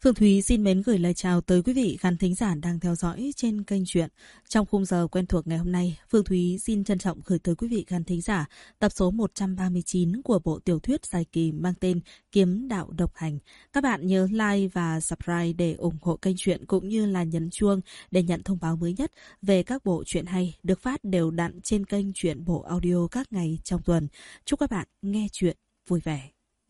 Phương Thúy xin mến gửi lời chào tới quý vị khán thính giả đang theo dõi trên kênh truyện. Trong khung giờ quen thuộc ngày hôm nay, Phương Thúy xin trân trọng gửi tới quý vị khán thính giả tập số 139 của bộ tiểu thuyết dài kỳ mang tên Kiếm Đạo Độc Hành. Các bạn nhớ like và subscribe để ủng hộ kênh truyện cũng như là nhấn chuông để nhận thông báo mới nhất về các bộ truyện hay được phát đều đặn trên kênh truyện bộ audio các ngày trong tuần. Chúc các bạn nghe truyện vui vẻ.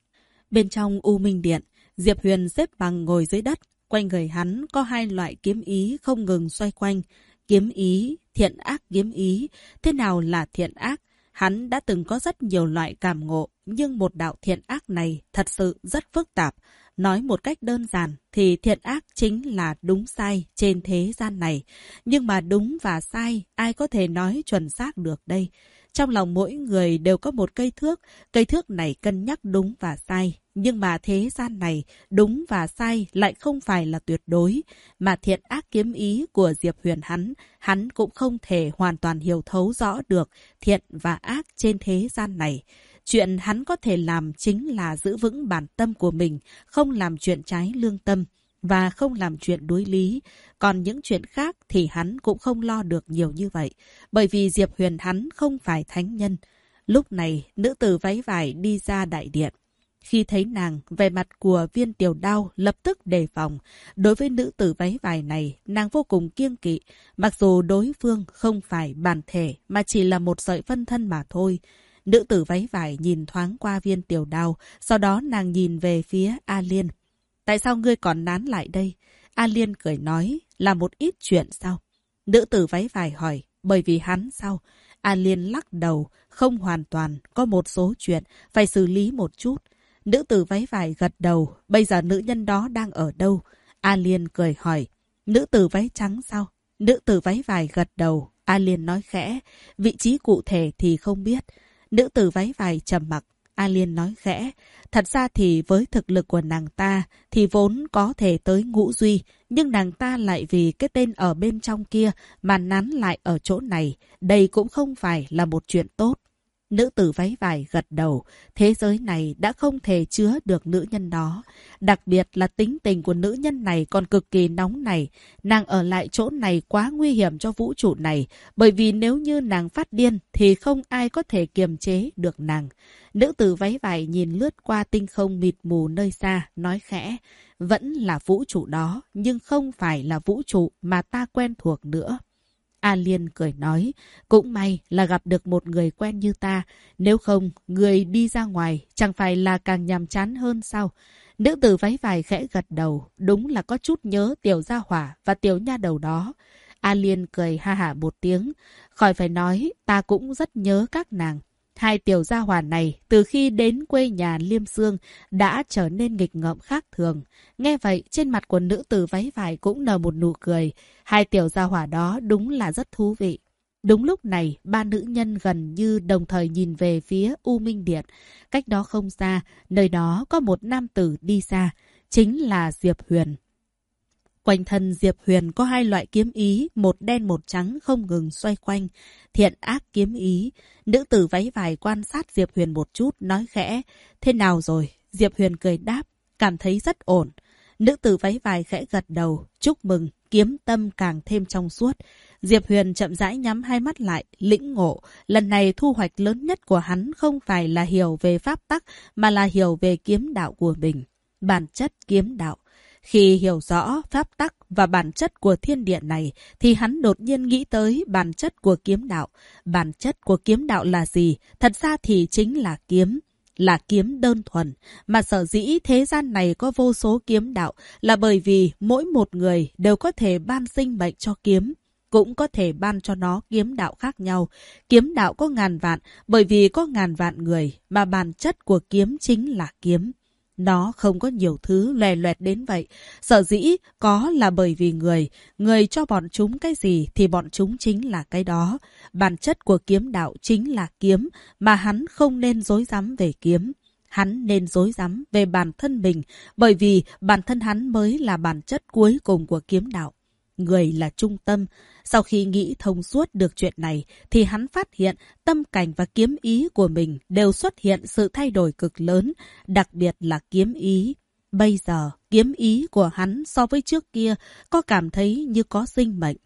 Bên trong U Minh Điện, Diệp Huyền xếp bằng ngồi dưới đất, quanh người hắn có hai loại kiếm ý không ngừng xoay quanh. Kiếm ý, thiện ác kiếm ý. Thế nào là thiện ác? Hắn đã từng có rất nhiều loại cảm ngộ, nhưng một đạo thiện ác này thật sự rất phức tạp. Nói một cách đơn giản thì thiện ác chính là đúng sai trên thế gian này. Nhưng mà đúng và sai, ai có thể nói chuẩn xác được đây? Trong lòng mỗi người đều có một cây thước này cân nhắc đúng và sai. Nhưng mà thế gian này, đúng và sai lại không phải là tuyệt đối. Mà thiện ác kiếm ý của Diệp Huyền hắn cũng không thể hoàn toàn hiểu thấu rõ được thiện và ác trên thế gian này. Chuyện hắn có thể làm chính là giữ vững bản tâm của mình, không làm chuyện trái lương tâm và không làm chuyện đối lý. Còn những chuyện khác thì hắn cũng không lo được nhiều như vậy, bởi vì Diệp Huyền hắn không phải thánh nhân. Lúc này, nữ tử váy vải đi ra đại điện. Khi thấy nàng, vẻ mặt của Viên Tiểu Đao lập tức đề phòng. Đối với nữ tử váy vải này, nàng vô cùng kiêng kỵ. Mặc dù đối phương không phải bản thể mà chỉ là một sợi phân thân mà thôi. Nữ tử váy vải nhìn thoáng qua Viên Tiểu Đao, sau đó nàng nhìn về phía A Liên. Tại sao ngươi còn nán lại đây? A Liên cười nói, là một ít chuyện sao? Nữ tử váy vải hỏi, bởi vì hắn sao? A Liên lắc đầu, không hoàn toàn, có một số chuyện phải xử lý một chút. Nữ tử váy vải gật đầu, bây giờ nữ nhân đó đang ở đâu? A Liên cười hỏi, nữ tử váy trắng sao? Nữ tử váy vải gật đầu, A Liên nói khẽ, vị trí cụ thể thì không biết. Nữ tử váy vải trầm mặc, A Liên nói khẽ, thật ra thì với thực lực của nàng ta thì vốn có thể tới ngũ duy, nhưng nàng ta lại vì cái tên ở bên trong kia mà nán lại ở chỗ này, đây cũng không phải là một chuyện tốt. Nữ tử váy vải gật đầu, thế giới này đã không thể chứa được nữ nhân đó. Đặc biệt là tính tình của nữ nhân này còn cực kỳ nóng này. Nàng ở lại chỗ này quá nguy hiểm cho vũ trụ này, bởi vì nếu như nàng phát điên thì không ai có thể kiềm chế được nàng. Nữ tử váy vải nhìn lướt qua tinh không mịt mù nơi xa, nói khẽ, vẫn là vũ trụ đó, nhưng không phải là vũ trụ mà ta quen thuộc nữa. A Liên cười nói, cũng may là gặp được một người quen như ta, nếu không, người đi ra ngoài chẳng phải là càng nhàm chán hơn sao? Nữ tử váy vải khẽ gật đầu, đúng là có chút nhớ tiểu gia hỏa và tiểu nha đầu đó. A Liên cười ha hả một tiếng, khỏi phải nói, ta cũng rất nhớ các nàng. Hai tiểu gia hỏa này từ khi đến quê nhà Liêm Sương đã trở nên nghịch ngợm khác thường. Nghe vậy trên mặt của nữ tử váy vải cũng nở một nụ cười. Hai tiểu gia hỏa đó đúng là rất thú vị. Đúng lúc này ba nữ nhân gần như đồng thời nhìn về phía U Minh Điện. Cách đó không xa, nơi đó có một nam tử đi xa, chính là Diệp Huyền. Quanh thân Diệp Huyền có hai loại kiếm ý, một đen một trắng không ngừng xoay quanh. Thiện ác kiếm ý. Nữ tử váy vải quan sát Diệp Huyền một chút, nói khẽ. Thế nào rồi? Diệp Huyền cười đáp, cảm thấy rất ổn. Nữ tử váy vải khẽ gật đầu, chúc mừng, kiếm tâm càng thêm trong suốt. Diệp Huyền chậm rãi nhắm hai mắt lại, lĩnh ngộ. Lần này thu hoạch lớn nhất của hắn không phải là hiểu về pháp tắc, mà là hiểu về kiếm đạo của mình. Bản chất kiếm đạo. Khi hiểu rõ pháp tắc và bản chất của thiên địa này, thì hắn đột nhiên nghĩ tới bản chất của kiếm đạo. Bản chất của kiếm đạo là gì? Thật ra thì chính là kiếm. Là kiếm đơn thuần. Mà sở dĩ thế gian này có vô số kiếm đạo là bởi vì mỗi một người đều có thể ban sinh mệnh cho kiếm. Cũng có thể ban cho nó kiếm đạo khác nhau. Kiếm đạo có ngàn vạn, bởi vì có ngàn vạn người, mà bản chất của kiếm chính là kiếm. Nó không có nhiều thứ loè loẹt đến vậy. Sở dĩ có là bởi vì người cho bọn chúng cái gì thì bọn chúng chính là cái đó. Bản chất của kiếm đạo chính là kiếm, mà hắn không nên dối rắm về kiếm. Hắn nên dối rắm về bản thân mình, bởi vì bản thân hắn mới là bản chất cuối cùng của kiếm đạo. Người là trung tâm. Sau khi nghĩ thông suốt được chuyện này, thì hắn phát hiện tâm cảnh và kiếm ý của mình đều xuất hiện sự thay đổi cực lớn, đặc biệt là kiếm ý. Bây giờ, kiếm ý của hắn so với trước kia có cảm thấy như có sinh mệnh.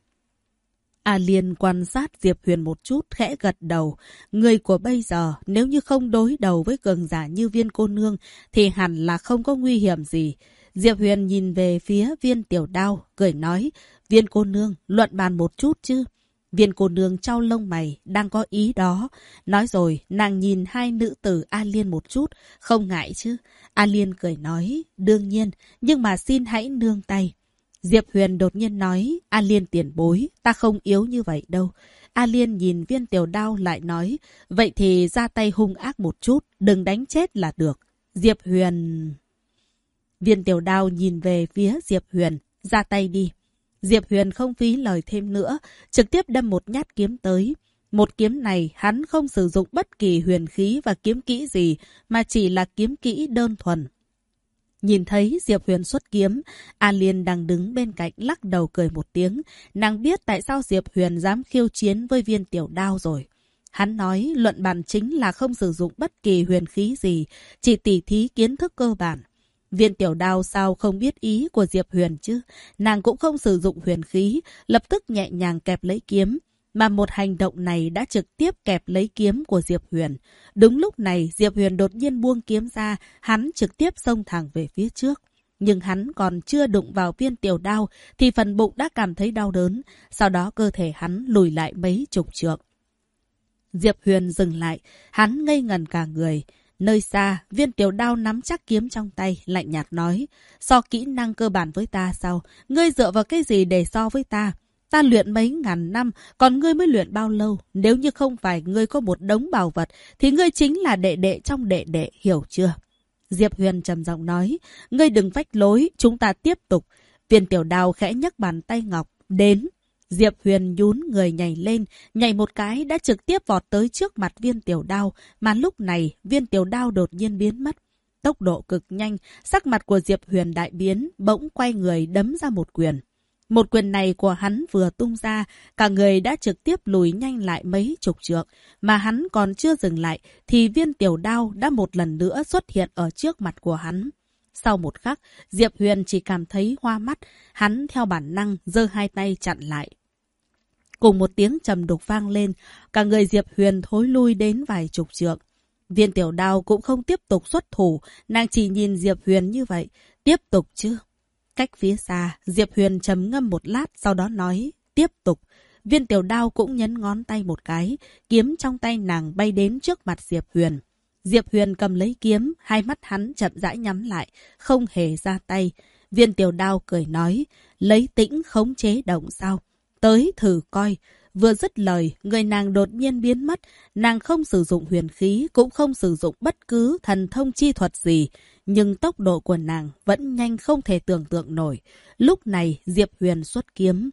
A Liên quan sát Diệp Huyền một chút, khẽ gật đầu. Người của bây giờ nếu như không đối đầu với cường giả như Viên cô nương thì hẳn là không có nguy hiểm gì. Diệp Huyền nhìn về phía Viên Tiểu Đao, cười nói, Viên cô nương, luận bàn một chút chứ. Viên cô nương chau lông mày, đang có ý đó. Nói rồi, nàng nhìn hai nữ tử A Liên một chút, không ngại chứ. A Liên cười nói, đương nhiên, nhưng mà xin hãy nương tay. Diệp Huyền đột nhiên nói, A Liên tiền bối, ta không yếu như vậy đâu. A Liên nhìn Viên Tiểu Đao lại nói, vậy thì ra tay hung ác một chút, đừng đánh chết là được. Diệp Huyền... Viên Tiểu Đao nhìn về phía Diệp Huyền, ra tay đi. Diệp Huyền không phí lời thêm nữa, trực tiếp đâm một nhát kiếm tới. Một kiếm này hắn không sử dụng bất kỳ huyền khí và kiếm kỹ gì, mà chỉ là kiếm kỹ đơn thuần. Nhìn thấy Diệp Huyền xuất kiếm, A Liên đang đứng bên cạnh lắc đầu cười một tiếng. Nàng biết tại sao Diệp Huyền dám khiêu chiến với Viên Tiểu Đao rồi. Hắn nói luận bàn chính là không sử dụng bất kỳ huyền khí gì, chỉ tỉ thí kiến thức cơ bản. Viên Tiểu Đao sao không biết ý của Diệp Huyền chứ? Nàng cũng không sử dụng huyền khí, lập tức nhẹ nhàng kẹp lấy kiếm. Mà một hành động này đã trực tiếp kẹp lấy kiếm của Diệp Huyền. Đúng lúc này, Diệp Huyền đột nhiên buông kiếm ra, hắn trực tiếp xông thẳng về phía trước. Nhưng hắn còn chưa đụng vào Viên Tiểu Đao, thì phần bụng đã cảm thấy đau đớn. Sau đó cơ thể hắn lùi lại mấy chục trượng. Diệp Huyền dừng lại, hắn ngây ngẩn cả người. Nơi xa, Viên Tiểu Đao nắm chắc kiếm trong tay, lạnh nhạt nói, so kỹ năng cơ bản với ta sao? Ngươi dựa vào cái gì để so với ta? Ta luyện mấy ngàn năm, còn ngươi mới luyện bao lâu? Nếu như không phải ngươi có một đống bảo vật, thì ngươi chính là đệ đệ trong đệ đệ, hiểu chưa? Diệp Huyền trầm giọng nói, ngươi đừng vách lối, chúng ta tiếp tục. Viên Tiểu Đao khẽ nhấc bàn tay ngọc, đến. Diệp Huyền nhún người nhảy lên, nhảy một cái đã trực tiếp vọt tới trước mặt Viên Tiểu Đao, mà lúc này Viên Tiểu Đao đột nhiên biến mất. Tốc độ cực nhanh, sắc mặt của Diệp Huyền đại biến, bỗng quay người đấm ra một quyền. Một quyền này của hắn vừa tung ra, cả người đã trực tiếp lùi nhanh lại mấy chục trượng, mà hắn còn chưa dừng lại thì Viên Tiểu Đao đã một lần nữa xuất hiện ở trước mặt của hắn. Sau một khắc, Diệp Huyền chỉ cảm thấy hoa mắt, hắn theo bản năng giơ hai tay chặn lại. Cùng một tiếng trầm đục vang lên, cả người Diệp Huyền thối lui đến vài chục trượng. Viên Tiểu Đao cũng không tiếp tục xuất thủ, nàng chỉ nhìn Diệp Huyền như vậy. Tiếp tục chứ? Cách phía xa, Diệp Huyền trầm ngâm một lát, sau đó nói, tiếp tục. Viên Tiểu Đao cũng nhấn ngón tay một cái, kiếm trong tay nàng bay đến trước mặt Diệp Huyền. Diệp Huyền cầm lấy kiếm, hai mắt hắn chậm rãi nhắm lại, không hề ra tay. Viên Tiểu Đao cười nói, lấy tĩnh khống chế động sao? Tới thử coi. Vừa dứt lời, người nàng đột nhiên biến mất. Nàng không sử dụng huyền khí, cũng không sử dụng bất cứ thần thông chi thuật gì. Nhưng tốc độ của nàng vẫn nhanh không thể tưởng tượng nổi. Lúc này, Diệp Huyền xuất kiếm.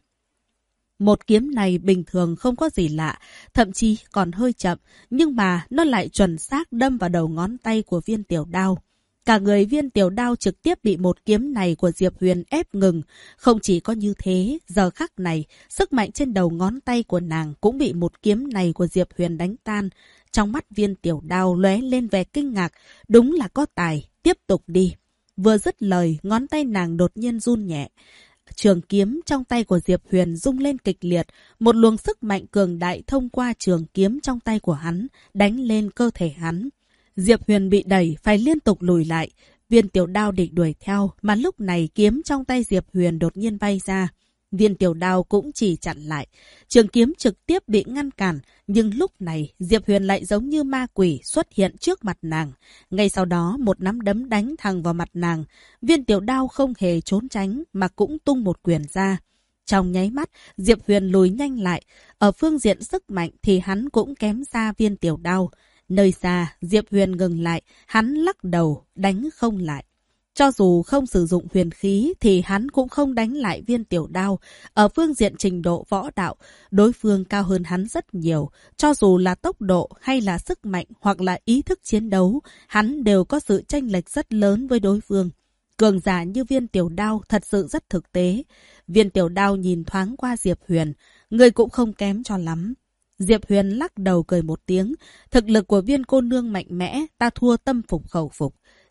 Một kiếm này bình thường không có gì lạ, thậm chí còn hơi chậm, nhưng mà nó lại chuẩn xác đâm vào đầu ngón tay của Viên Tiểu Đao. Cả người Viên Tiểu Đao trực tiếp bị một kiếm này của Diệp Huyền ép ngừng. Không chỉ có như thế, giờ khắc này, sức mạnh trên đầu ngón tay của nàng cũng bị một kiếm này của Diệp Huyền đánh tan. Trong mắt Viên Tiểu Đao lóe lên vẻ kinh ngạc, đúng là có tài, tiếp tục đi. Vừa dứt lời, ngón tay nàng đột nhiên run nhẹ. Trường kiếm trong tay của Diệp Huyền rung lên kịch liệt, một luồng sức mạnh cường đại thông qua trường kiếm trong tay của hắn, đánh lên cơ thể hắn. Diệp Huyền bị đẩy, phải liên tục lùi lại. Viên Tiểu Đao định đuổi theo, mà lúc này kiếm trong tay Diệp Huyền đột nhiên bay ra. Viên Tiểu Đao cũng chỉ chặn lại. Trường kiếm trực tiếp bị ngăn cản, nhưng lúc này Diệp Huyền lại giống như ma quỷ xuất hiện trước mặt nàng. Ngay sau đó một nắm đấm đánh thẳng vào mặt nàng. Viên Tiểu Đao không hề trốn tránh mà cũng tung một quyền ra. Trong nháy mắt, Diệp Huyền lùi nhanh lại. Ở phương diện sức mạnh thì hắn cũng kém xa Viên Tiểu Đao. Nơi xa, Diệp Huyền ngừng lại, hắn lắc đầu, đánh không lại. Cho dù không sử dụng huyền khí thì hắn cũng không đánh lại Viên Tiểu Đao. Ở phương diện trình độ võ đạo, đối phương cao hơn hắn rất nhiều. Cho dù là tốc độ hay là sức mạnh hoặc là ý thức chiến đấu, hắn đều có sự chênh lệch rất lớn với đối phương. Cường giả như Viên Tiểu Đao thật sự rất thực tế. Viên Tiểu Đao nhìn thoáng qua Diệp Huyền, người cũng không kém cho lắm. Diệp Huyền lắc đầu cười một tiếng. Thực lực của Viên cô nương mạnh mẽ, ta thua tâm phục khẩu phục.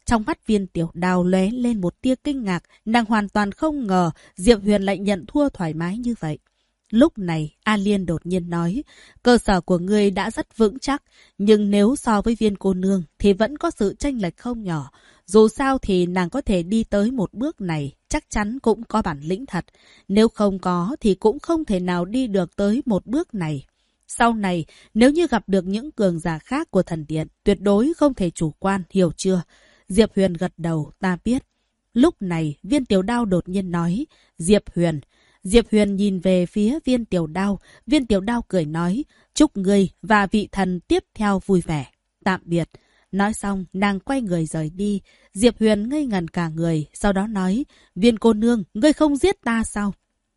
Trong mắt Viên Tiểu Đao lóe lên một tia kinh ngạc, nàng hoàn toàn không ngờ Diệp Huyền lại nhận thua thoải mái như vậy. Lúc này, A Liên đột nhiên nói, cơ sở của ngươi đã rất vững chắc, nhưng nếu so với Viên cô nương thì vẫn có sự chênh lệch không nhỏ. Dù sao thì nàng có thể đi tới một bước này, chắc chắn cũng có bản lĩnh thật. Nếu không có thì cũng không thể nào đi được tới một bước này. Sau này, nếu như gặp được những cường giả khác của thần điện, tuyệt đối không thể chủ quan, hiểu chưa? Diệp Huyền gật đầu, ta biết. Lúc này, Viên Tiểu Đao đột nhiên nói, Diệp Huyền. Diệp Huyền nhìn về phía Viên Tiểu Đao. Viên Tiểu Đao cười nói, chúc ngươi và vị thần tiếp theo vui vẻ. Tạm biệt. Nói xong, nàng quay người rời đi. Diệp Huyền ngây ngẩn cả người, sau đó nói, Viên cô nương, ngươi không giết ta sao?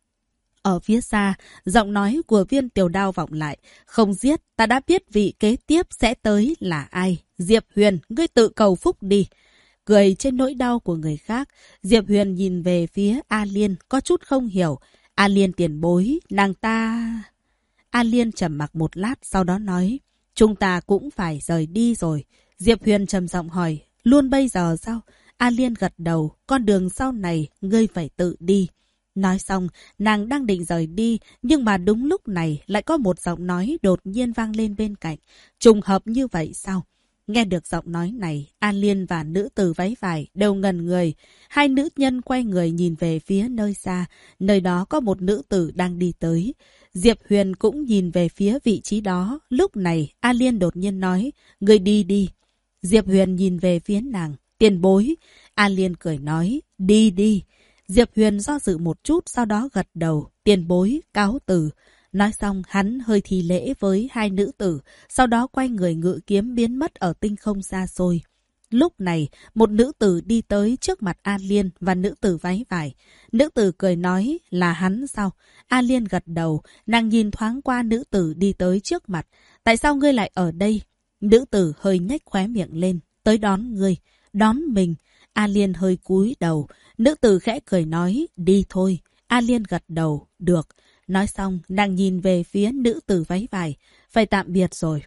Ở phía xa, giọng nói của Viên Tiểu Đao vọng lại, không giết, ta đã biết vị kế tiếp sẽ tới là ai. Diệp Huyền, ngươi tự cầu phúc đi. Cười trên nỗi đau của người khác, Diệp Huyền nhìn về phía A Liên, có chút không hiểu. A Liên tiền bối, nàng ta... A Liên trầm mặc một lát, sau đó nói, chúng ta cũng phải rời đi rồi. Diệp Huyền trầm giọng hỏi, luôn bây giờ sao? A Liên gật đầu, con đường sau này, ngươi phải tự đi. Nói xong, nàng đang định rời đi, nhưng mà đúng lúc này lại có một giọng nói đột nhiên vang lên bên cạnh. Trùng hợp như vậy sao? Nghe được giọng nói này, A Liên và nữ tử váy vải đều ngẩn người. Hai nữ nhân quay người nhìn về phía nơi xa, nơi đó có một nữ tử đang đi tới. Diệp Huyền cũng nhìn về phía vị trí đó. Lúc này, A Liên đột nhiên nói, ngươi đi đi. Diệp Huyền nhìn về phía nàng, tiền bối. A Liên cười nói, đi đi. Diệp Huyền do dự một chút, sau đó gật đầu, tiền bối, cáo từ. Nói xong, hắn hơi thi lễ với hai nữ tử, sau đó quay người ngự kiếm biến mất ở tinh không xa xôi. Lúc này, một nữ tử đi tới trước mặt A Liên và nữ tử váy vải. Nữ tử cười nói, là hắn sao? A Liên gật đầu, nàng nhìn thoáng qua nữ tử đi tới trước mặt. Tại sao ngươi lại ở đây? Nữ tử hơi nhếch khóe miệng lên, tới đón ngươi, đón mình. A Liên hơi cúi đầu, nữ tử khẽ cười nói, đi thôi. A Liên gật đầu, được. Nói xong, nàng nhìn về phía nữ tử váy vải, phải tạm biệt rồi.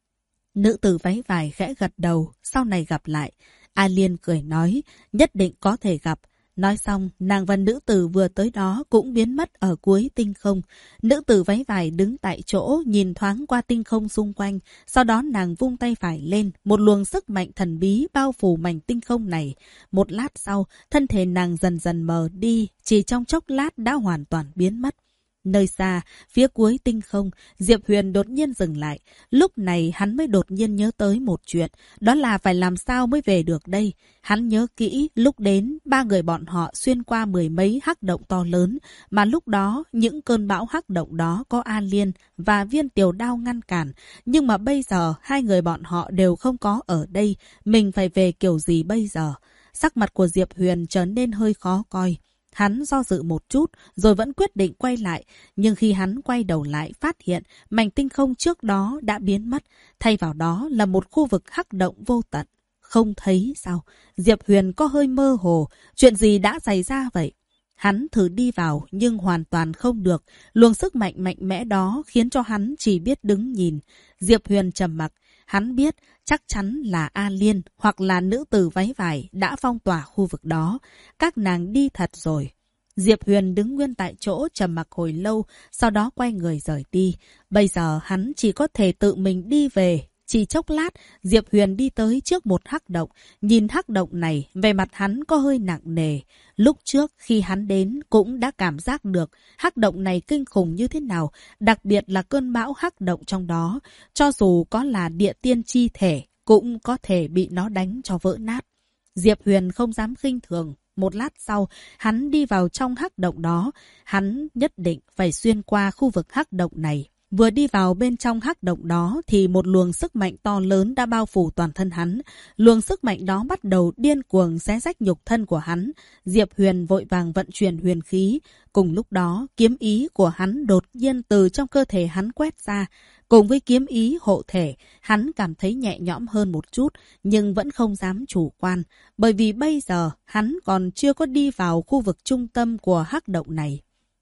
Nữ tử váy vải khẽ gật đầu, sau này gặp lại. A Liên cười nói, nhất định có thể gặp. Nói xong, nàng và nữ tử vừa tới đó cũng biến mất ở cuối tinh không. Nữ tử váy vải đứng tại chỗ, nhìn thoáng qua tinh không xung quanh. Sau đó nàng vung tay phải lên, một luồng sức mạnh thần bí bao phủ mảnh tinh không này. Một lát sau, thân thể nàng dần dần mờ đi, chỉ trong chốc lát đã hoàn toàn biến mất. Nơi xa, phía cuối tinh không, Diệp Huyền đột nhiên dừng lại. Lúc này hắn mới đột nhiên nhớ tới một chuyện, đó là phải làm sao mới về được đây. Hắn nhớ kỹ, lúc đến, ba người bọn họ xuyên qua mười mấy hắc động to lớn, mà lúc đó, những cơn bão hắc động đó có A Liên và Viên Tiểu Đao ngăn cản. Nhưng mà bây giờ, hai người bọn họ đều không có ở đây, mình phải về kiểu gì bây giờ? Sắc mặt của Diệp Huyền trở nên hơi khó coi. Hắn do dự một chút, rồi vẫn quyết định quay lại. Nhưng khi hắn quay đầu lại, phát hiện mảnh tinh không trước đó đã biến mất. Thay vào đó là một khu vực hắc động vô tận. Không thấy sao? Diệp Huyền có hơi mơ hồ. Chuyện gì đã xảy ra vậy? Hắn thử đi vào, nhưng hoàn toàn không được. Luồng sức mạnh mạnh mẽ đó khiến cho hắn chỉ biết đứng nhìn. Diệp Huyền trầm mặc. Hắn biết chắc chắn là A Liên hoặc là nữ tử váy vải đã phong tỏa khu vực đó. Các nàng đi thật rồi. Diệp Huyền đứng nguyên tại chỗ trầm mặc hồi lâu, sau đó quay người rời đi. Bây giờ hắn chỉ có thể tự mình đi về. Chỉ chốc lát, Diệp Huyền đi tới trước một hắc động. Nhìn hắc động này, vẻ mặt hắn có hơi nặng nề. Lúc trước khi hắn đến cũng đã cảm giác được hắc động này kinh khủng như thế nào, đặc biệt là cơn bão hắc động trong đó. Cho dù có là địa tiên chi thể, cũng có thể bị nó đánh cho vỡ nát. Diệp Huyền không dám khinh thường. Một lát sau, hắn đi vào trong hắc động đó. Hắn nhất định phải xuyên qua khu vực hắc động này. Vừa đi vào bên trong hắc động đó thì một luồng sức mạnh to lớn đã bao phủ toàn thân hắn. Luồng sức mạnh đó bắt đầu điên cuồng xé rách nhục thân của hắn. Diệp Huyền vội vàng vận chuyển huyền khí. Cùng lúc đó, kiếm ý của hắn đột nhiên từ trong cơ thể hắn quét ra. Cùng với kiếm ý hộ thể, hắn cảm thấy nhẹ nhõm hơn một chút, nhưng vẫn không dám chủ quan. Bởi vì bây giờ, hắn còn chưa có đi vào khu vực trung tâm của hắc động này.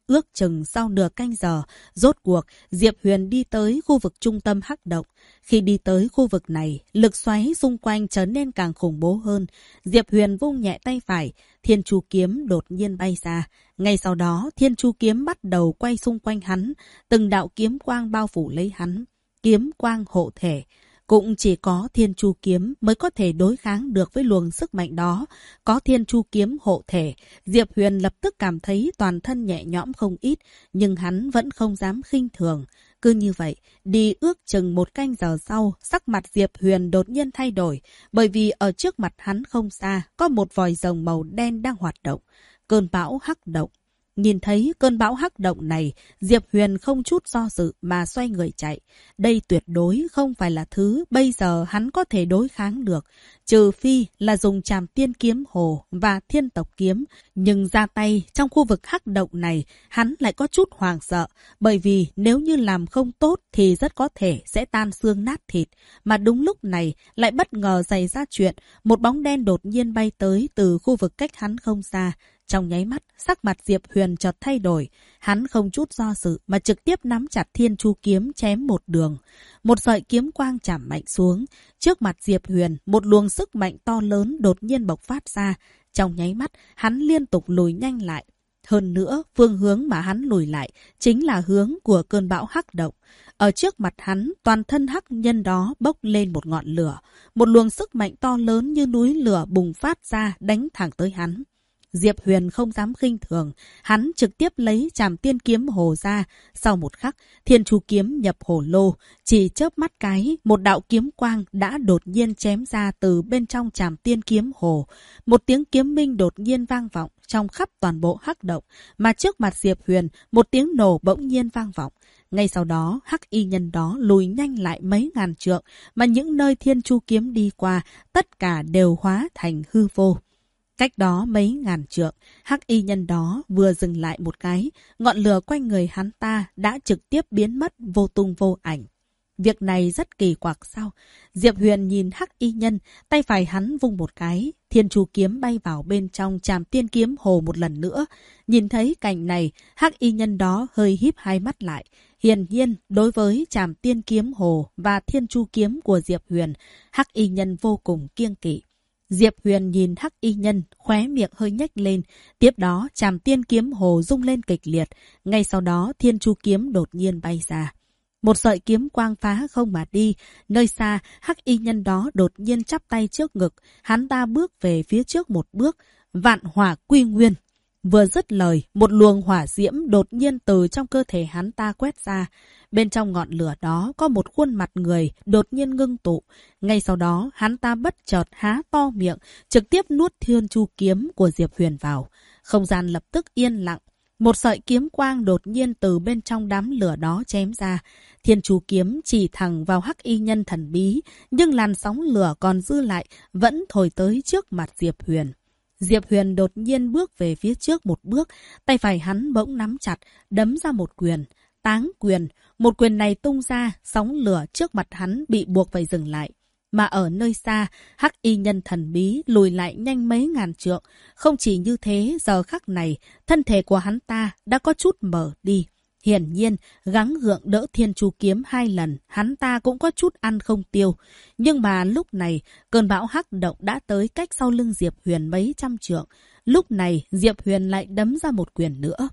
Ước chừng sau nửa canh giờ, rốt cuộc, Diệp Huyền đi tới khu vực trung tâm hắc động. Khi đi tới khu vực này, lực xoáy xung quanh trở nên càng khủng bố hơn. Diệp Huyền vung nhẹ tay phải, Thiên Chu Kiếm đột nhiên bay ra. Ngay sau đó, Thiên Chu Kiếm bắt đầu quay xung quanh hắn, từng đạo kiếm quang bao phủ lấy hắn. Kiếm quang hộ thể. Cũng chỉ có Thiên Chu Kiếm mới có thể đối kháng được với luồng sức mạnh đó. Có Thiên Chu Kiếm hộ thể, Diệp Huyền lập tức cảm thấy toàn thân nhẹ nhõm không ít, nhưng hắn vẫn không dám khinh thường. Cứ như vậy, đi ước chừng một canh giờ sau, sắc mặt Diệp Huyền đột nhiên thay đổi, bởi vì ở trước mặt hắn không xa, có một vòi rồng màu đen đang hoạt động. Cơn bão hắc động. Nhìn thấy cơn bão hắc động này, Diệp Huyền không chút do dự mà xoay người chạy. Đây tuyệt đối không phải là thứ bây giờ hắn có thể đối kháng được. Trừ phi là dùng Trảm Tiên Kiếm Hồ và Thiên Tộc Kiếm. Nhưng ra tay trong khu vực hắc động này, hắn lại có chút hoảng sợ. Bởi vì nếu như làm không tốt thì rất có thể sẽ tan xương nát thịt. Mà đúng lúc này lại bất ngờ xảy ra chuyện. Một bóng đen đột nhiên bay tới từ khu vực cách hắn không xa. Trong nháy mắt, sắc mặt Diệp Huyền chợt thay đổi. Hắn không chút do dự mà trực tiếp nắm chặt Thiên Chu Kiếm chém một đường. Một sợi kiếm quang chạm mạnh xuống. Trước mặt Diệp Huyền, một luồng sức mạnh to lớn đột nhiên bộc phát ra. Trong nháy mắt, hắn liên tục lùi nhanh lại. Hơn nữa, phương hướng mà hắn lùi lại chính là hướng của cơn bão hắc động. Ở trước mặt hắn, toàn thân hắc nhân đó bốc lên một ngọn lửa. Một luồng sức mạnh to lớn như núi lửa bùng phát ra đánh thẳng tới hắn. Diệp Huyền không dám khinh thường, hắn trực tiếp lấy Trảm Tiên Kiếm Hồ ra. Sau một khắc, Thiên Chu Kiếm nhập hồ lô, chỉ chớp mắt cái, một đạo kiếm quang đã đột nhiên chém ra từ bên trong Trảm Tiên Kiếm Hồ. Một tiếng kiếm minh đột nhiên vang vọng trong khắp toàn bộ hắc động, mà trước mặt Diệp Huyền, một tiếng nổ bỗng nhiên vang vọng. Ngay sau đó, hắc y nhân đó lùi nhanh lại mấy ngàn trượng, mà những nơi Thiên Chu Kiếm đi qua, tất cả đều hóa thành hư vô. Cách đó mấy ngàn trượng, hắc y nhân đó vừa dừng lại một cái, ngọn lửa quanh người hắn ta đã trực tiếp biến mất vô tung vô ảnh. Việc này rất kỳ quặc sao? Diệp Huyền nhìn hắc y nhân, tay phải hắn vung một cái, Thiên Chu Kiếm bay vào bên trong Trảm Tiên Kiếm Hồ một lần nữa. Nhìn thấy cảnh này, hắc y nhân đó hơi híp hai mắt lại. Hiển nhiên, đối với Trảm Tiên Kiếm Hồ và Thiên Chu Kiếm của Diệp Huyền, hắc y nhân vô cùng kiêng kỵ. Diệp Huyền nhìn hắc y nhân, khóe miệng hơi nhếch lên. Tiếp đó, Trảm Tiên Kiếm Hồ rung lên kịch liệt. Ngay sau đó, Thiên Chu Kiếm đột nhiên bay ra. Một sợi kiếm quang phá không mà đi. Nơi xa, hắc y nhân đó đột nhiên chắp tay trước ngực. Hắn ta bước về phía trước một bước. Vạn hỏa quy nguyên. Vừa dứt lời, một luồng hỏa diễm đột nhiên từ trong cơ thể hắn ta quét ra. Bên trong ngọn lửa đó có một khuôn mặt người đột nhiên ngưng tụ. Ngay sau đó, hắn ta bất chợt há to miệng, trực tiếp nuốt Thiên Chu Kiếm của Diệp Huyền vào. Không gian lập tức yên lặng. Một sợi kiếm quang đột nhiên từ bên trong đám lửa đó chém ra. Thiên Chu Kiếm chỉ thẳng vào hắc y nhân thần bí, nhưng làn sóng lửa còn dư lại vẫn thổi tới trước mặt Diệp Huyền. Diệp Huyền đột nhiên bước về phía trước một bước, tay phải hắn bỗng nắm chặt, đấm ra một quyền. Táng quyền, một quyền này tung ra, sóng lửa trước mặt hắn bị buộc phải dừng lại. Mà ở nơi xa, hắc y nhân thần bí lùi lại nhanh mấy ngàn trượng. Không chỉ như thế, giờ khắc này, thân thể của hắn ta đã có chút mở đi. Hiển nhiên, gắng gượng đỡ Thiên Chu Kiếm 2 lần, hắn ta cũng có chút ăn không tiêu. Nhưng mà lúc này, cơn bão hắc động đã tới cách sau lưng Diệp Huyền mấy trăm trượng. Lúc này, Diệp Huyền lại đấm ra một quyền nữa.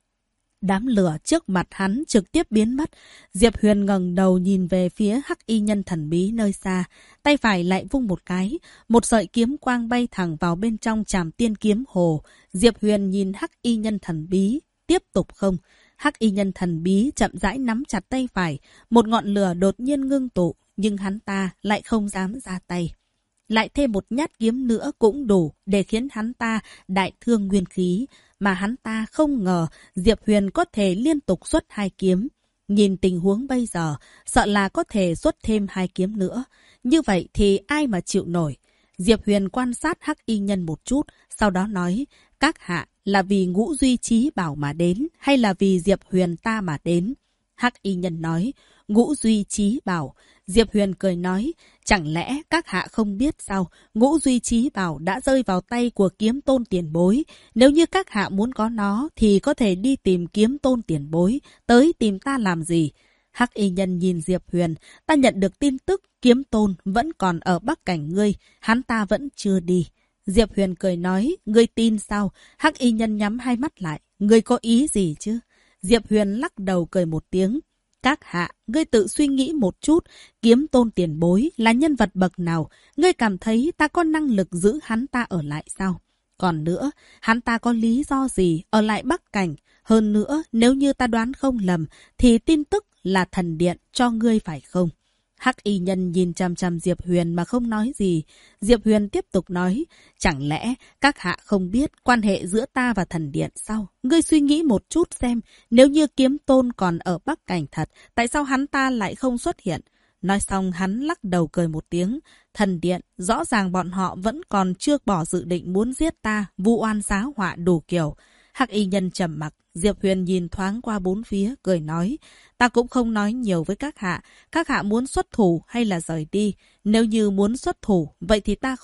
Đám lửa trước mặt hắn trực tiếp biến mất. Diệp Huyền ngẩng đầu nhìn về phía hắc y nhân thần bí nơi xa. Tay phải lại vung một cái. Một sợi kiếm quang bay thẳng vào bên trong Trảm Tiên Kiếm Hồ. Diệp Huyền nhìn hắc y nhân thần bí. Tiếp tục không? Hắc y nhân thần bí chậm rãi nắm chặt tay phải. Một ngọn lửa đột nhiên ngưng tụ. Nhưng hắn ta lại không dám ra tay. Lại thêm một nhát kiếm nữa cũng đủ để khiến hắn ta đại thương nguyên khí. Mà hắn ta không ngờ Diệp Huyền có thể liên tục xuất 2 kiếm. Nhìn tình huống bây giờ, sợ là có thể xuất thêm 2 kiếm nữa. Như vậy thì ai mà chịu nổi. Diệp Huyền quan sát hắc y nhân một chút, sau đó nói, các hạ là vì Ngũ Duy Trí bảo mà đến, hay là vì Diệp Huyền ta mà đến? Hắc y nhân nói, Ngũ Duy Chí Bảo. Diệp Huyền cười nói, chẳng lẽ các hạ không biết sao, Ngũ Duy Chí Bảo đã rơi vào tay của Kiếm Tôn tiền bối. Nếu như các hạ muốn có nó thì có thể đi tìm Kiếm Tôn tiền bối, tới tìm ta làm gì? Hắc y nhân nhìn Diệp Huyền, ta nhận được tin tức Kiếm Tôn vẫn còn ở Bắc Cảnh ngươi, hắn ta vẫn chưa đi. Diệp Huyền cười nói, ngươi tin sao? Hắc y nhân nhắm hai mắt lại, ngươi có ý gì chứ? Diệp Huyền lắc đầu cười một tiếng. Các hạ, ngươi tự suy nghĩ một chút, Kiếm Tôn tiền bối là nhân vật bậc nào? Ngươi cảm thấy ta có năng lực giữ hắn ta ở lại sao? Còn nữa, hắn ta có lý do gì ở lại Bắc Cảnh? Hơn nữa, nếu như ta đoán không lầm, thì tin tức là thần điện cho ngươi phải không? Hắc y nhân nhìn chằm chằm Diệp Huyền mà không nói gì. Diệp Huyền tiếp tục nói, chẳng lẽ các hạ không biết quan hệ giữa ta và thần điện sao? Ngươi suy nghĩ một chút xem, nếu như Kiếm Tôn còn ở Bắc Cảnh thật, tại sao hắn ta lại không xuất hiện? Nói xong hắn lắc đầu cười một tiếng. Thần điện, rõ ràng bọn họ vẫn còn chưa bỏ dự định muốn giết ta, vu oan giá họa đủ kiểu. Hắc y nhân trầm mặc, Diệp Huyền nhìn thoáng qua bốn phía, cười nói, ta cũng không nói nhiều với các hạ muốn xuất thủ hay là rời đi, nếu như muốn xuất thủ, vậy thì ta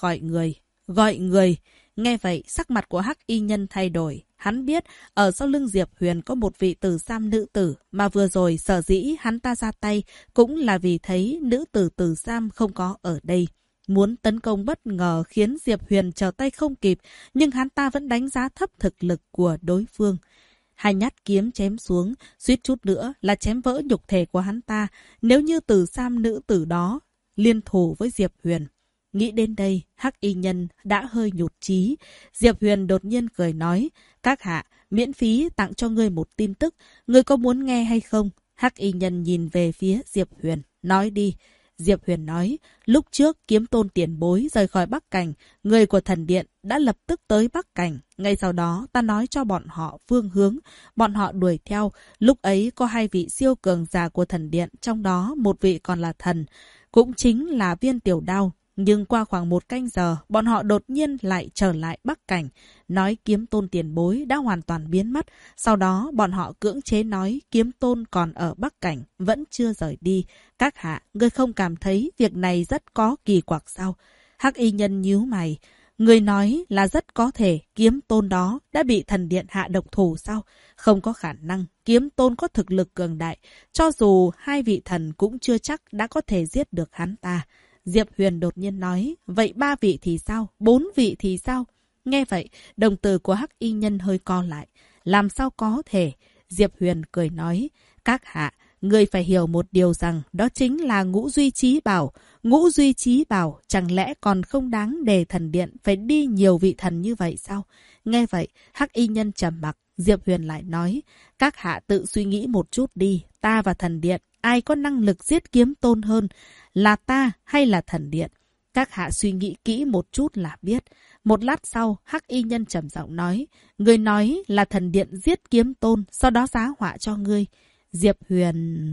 gọi người. Nghe vậy, sắc mặt của Hắc y nhân thay đổi, hắn biết ở sau lưng Diệp Huyền có một vị tử giam nữ tử, mà vừa rồi sở dĩ hắn ta ra tay cũng là vì thấy nữ tử tử giam không có ở đây. Muốn tấn công bất ngờ khiến Diệp Huyền trở tay không kịp, nhưng hắn ta vẫn đánh giá thấp thực lực của đối phương. Hai nhát kiếm chém xuống, suýt chút nữa là chém vỡ nhục thể của hắn ta, nếu như tử giam nữ tử đó liên thủ với Diệp Huyền. Nghĩ đến đây, Hắc y nhân đã hơi nhụt chí. Diệp Huyền đột nhiên cười nói, các hạ, miễn phí tặng cho ngươi một tin tức, ngươi có muốn nghe hay không? Hắc y nhân nhìn về phía Diệp Huyền, nói đi. Diệp Huyền nói, lúc trước Kiếm Tôn tiền bối rời khỏi Bắc Cảnh, người của thần điện đã lập tức tới Bắc Cảnh. Ngay sau đó ta nói cho bọn họ phương hướng, bọn họ đuổi theo. Lúc ấy có hai vị siêu cường giả của thần điện, trong đó một vị còn là thần, cũng chính là Viên Tiểu Đao. Nhưng qua khoảng 1 canh giờ, bọn họ đột nhiên lại trở lại Bắc Cảnh, nói Kiếm Tôn tiền bối đã hoàn toàn biến mất. Sau đó, bọn họ cưỡng chế nói Kiếm Tôn còn ở Bắc Cảnh, vẫn chưa rời đi. Các hạ, ngươi không cảm thấy việc này rất có kỳ quặc sao? Hắc y nhân nhíu mày. Người nói là rất có thể Kiếm Tôn đó đã bị thần điện hạ độc thủ sao? Không có khả năng, Kiếm Tôn có thực lực cường đại. Cho dù hai vị thần cũng chưa chắc đã có thể giết được hắn ta. Diệp Huyền đột nhiên nói, vậy 3 vị thì sao? 4 vị thì sao? Nghe vậy, đồng tử của Hắc y nhân hơi co lại. Làm sao có thể? Diệp Huyền cười nói, các hạ, người phải hiểu một điều rằng đó chính là Ngũ Duy Chí Bảo. Ngũ Duy Chí Bảo chẳng lẽ còn không đáng để thần điện phải đi nhiều vị thần như vậy sao? Nghe vậy, Hắc y nhân trầm mặc. Diệp Huyền lại nói, các hạ tự suy nghĩ một chút đi, ta và thần điện, ai có năng lực giết Kiếm Tôn hơn, là ta hay là thần điện? Các hạ suy nghĩ kỹ một chút là biết. Một lát sau, Hắc y nhân trầm giọng nói, người nói là thần điện giết Kiếm Tôn, sau đó giá họa cho ngươi. Diệp Huyền...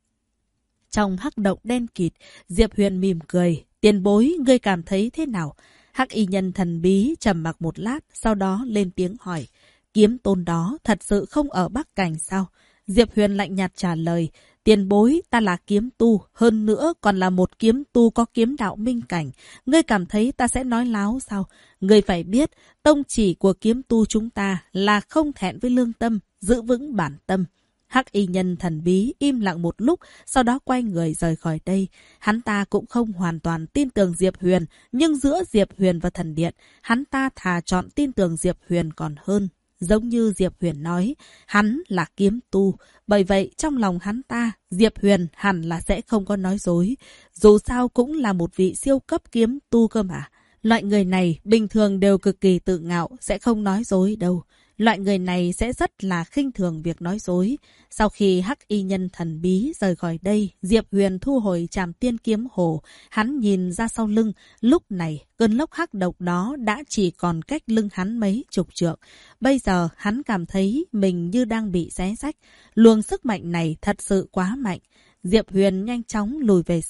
Trong hắc động đen kịt, Diệp Huyền mỉm cười, tiền bối, ngươi cảm thấy thế nào? Hắc y nhân thần bí trầm mặc một lát, sau đó lên tiếng hỏi, Kiếm Tôn đó thật sự không ở Bắc Cảnh sao? Diệp Huyền lạnh nhạt trả lời, tiền bối, ta là kiếm tu, hơn nữa còn là một kiếm tu có kiếm đạo minh cảnh. Ngươi cảm thấy ta sẽ nói láo sao? Ngươi phải biết, tông chỉ của kiếm tu chúng ta là không thẹn với lương tâm, giữ vững bản tâm. Hắc y nhân thần bí im lặng một lúc, sau đó quay người rời khỏi đây. Hắn ta cũng không hoàn toàn tin tưởng Diệp Huyền, nhưng giữa Diệp Huyền và thần điện, hắn ta thà chọn tin tưởng Diệp Huyền còn hơn. Giống như Diệp Huyền nói, hắn là kiếm tu, bởi vậy trong lòng hắn ta, Diệp Huyền hẳn là sẽ không có nói dối. Dù sao cũng là một vị siêu cấp kiếm tu cơ mà. Loại người này bình thường đều cực kỳ tự ngạo, sẽ không nói dối đâu. Loại người này sẽ rất là khinh thường việc nói dối. Sau khi Hắc y nhân thần bí rời khỏi đây, Diệp Huyền thu hồi Trảm Tiên kiếm hồ. Hắn nhìn ra sau lưng, lúc này cơn lốc hắc độc đó đã chỉ còn cách lưng hắn mấy chục trượng. Bây giờ hắn cảm thấy mình như đang bị xé rách. Luồng sức mạnh này thật sự quá mạnh. Diệp Huyền nhanh chóng lùi về sau.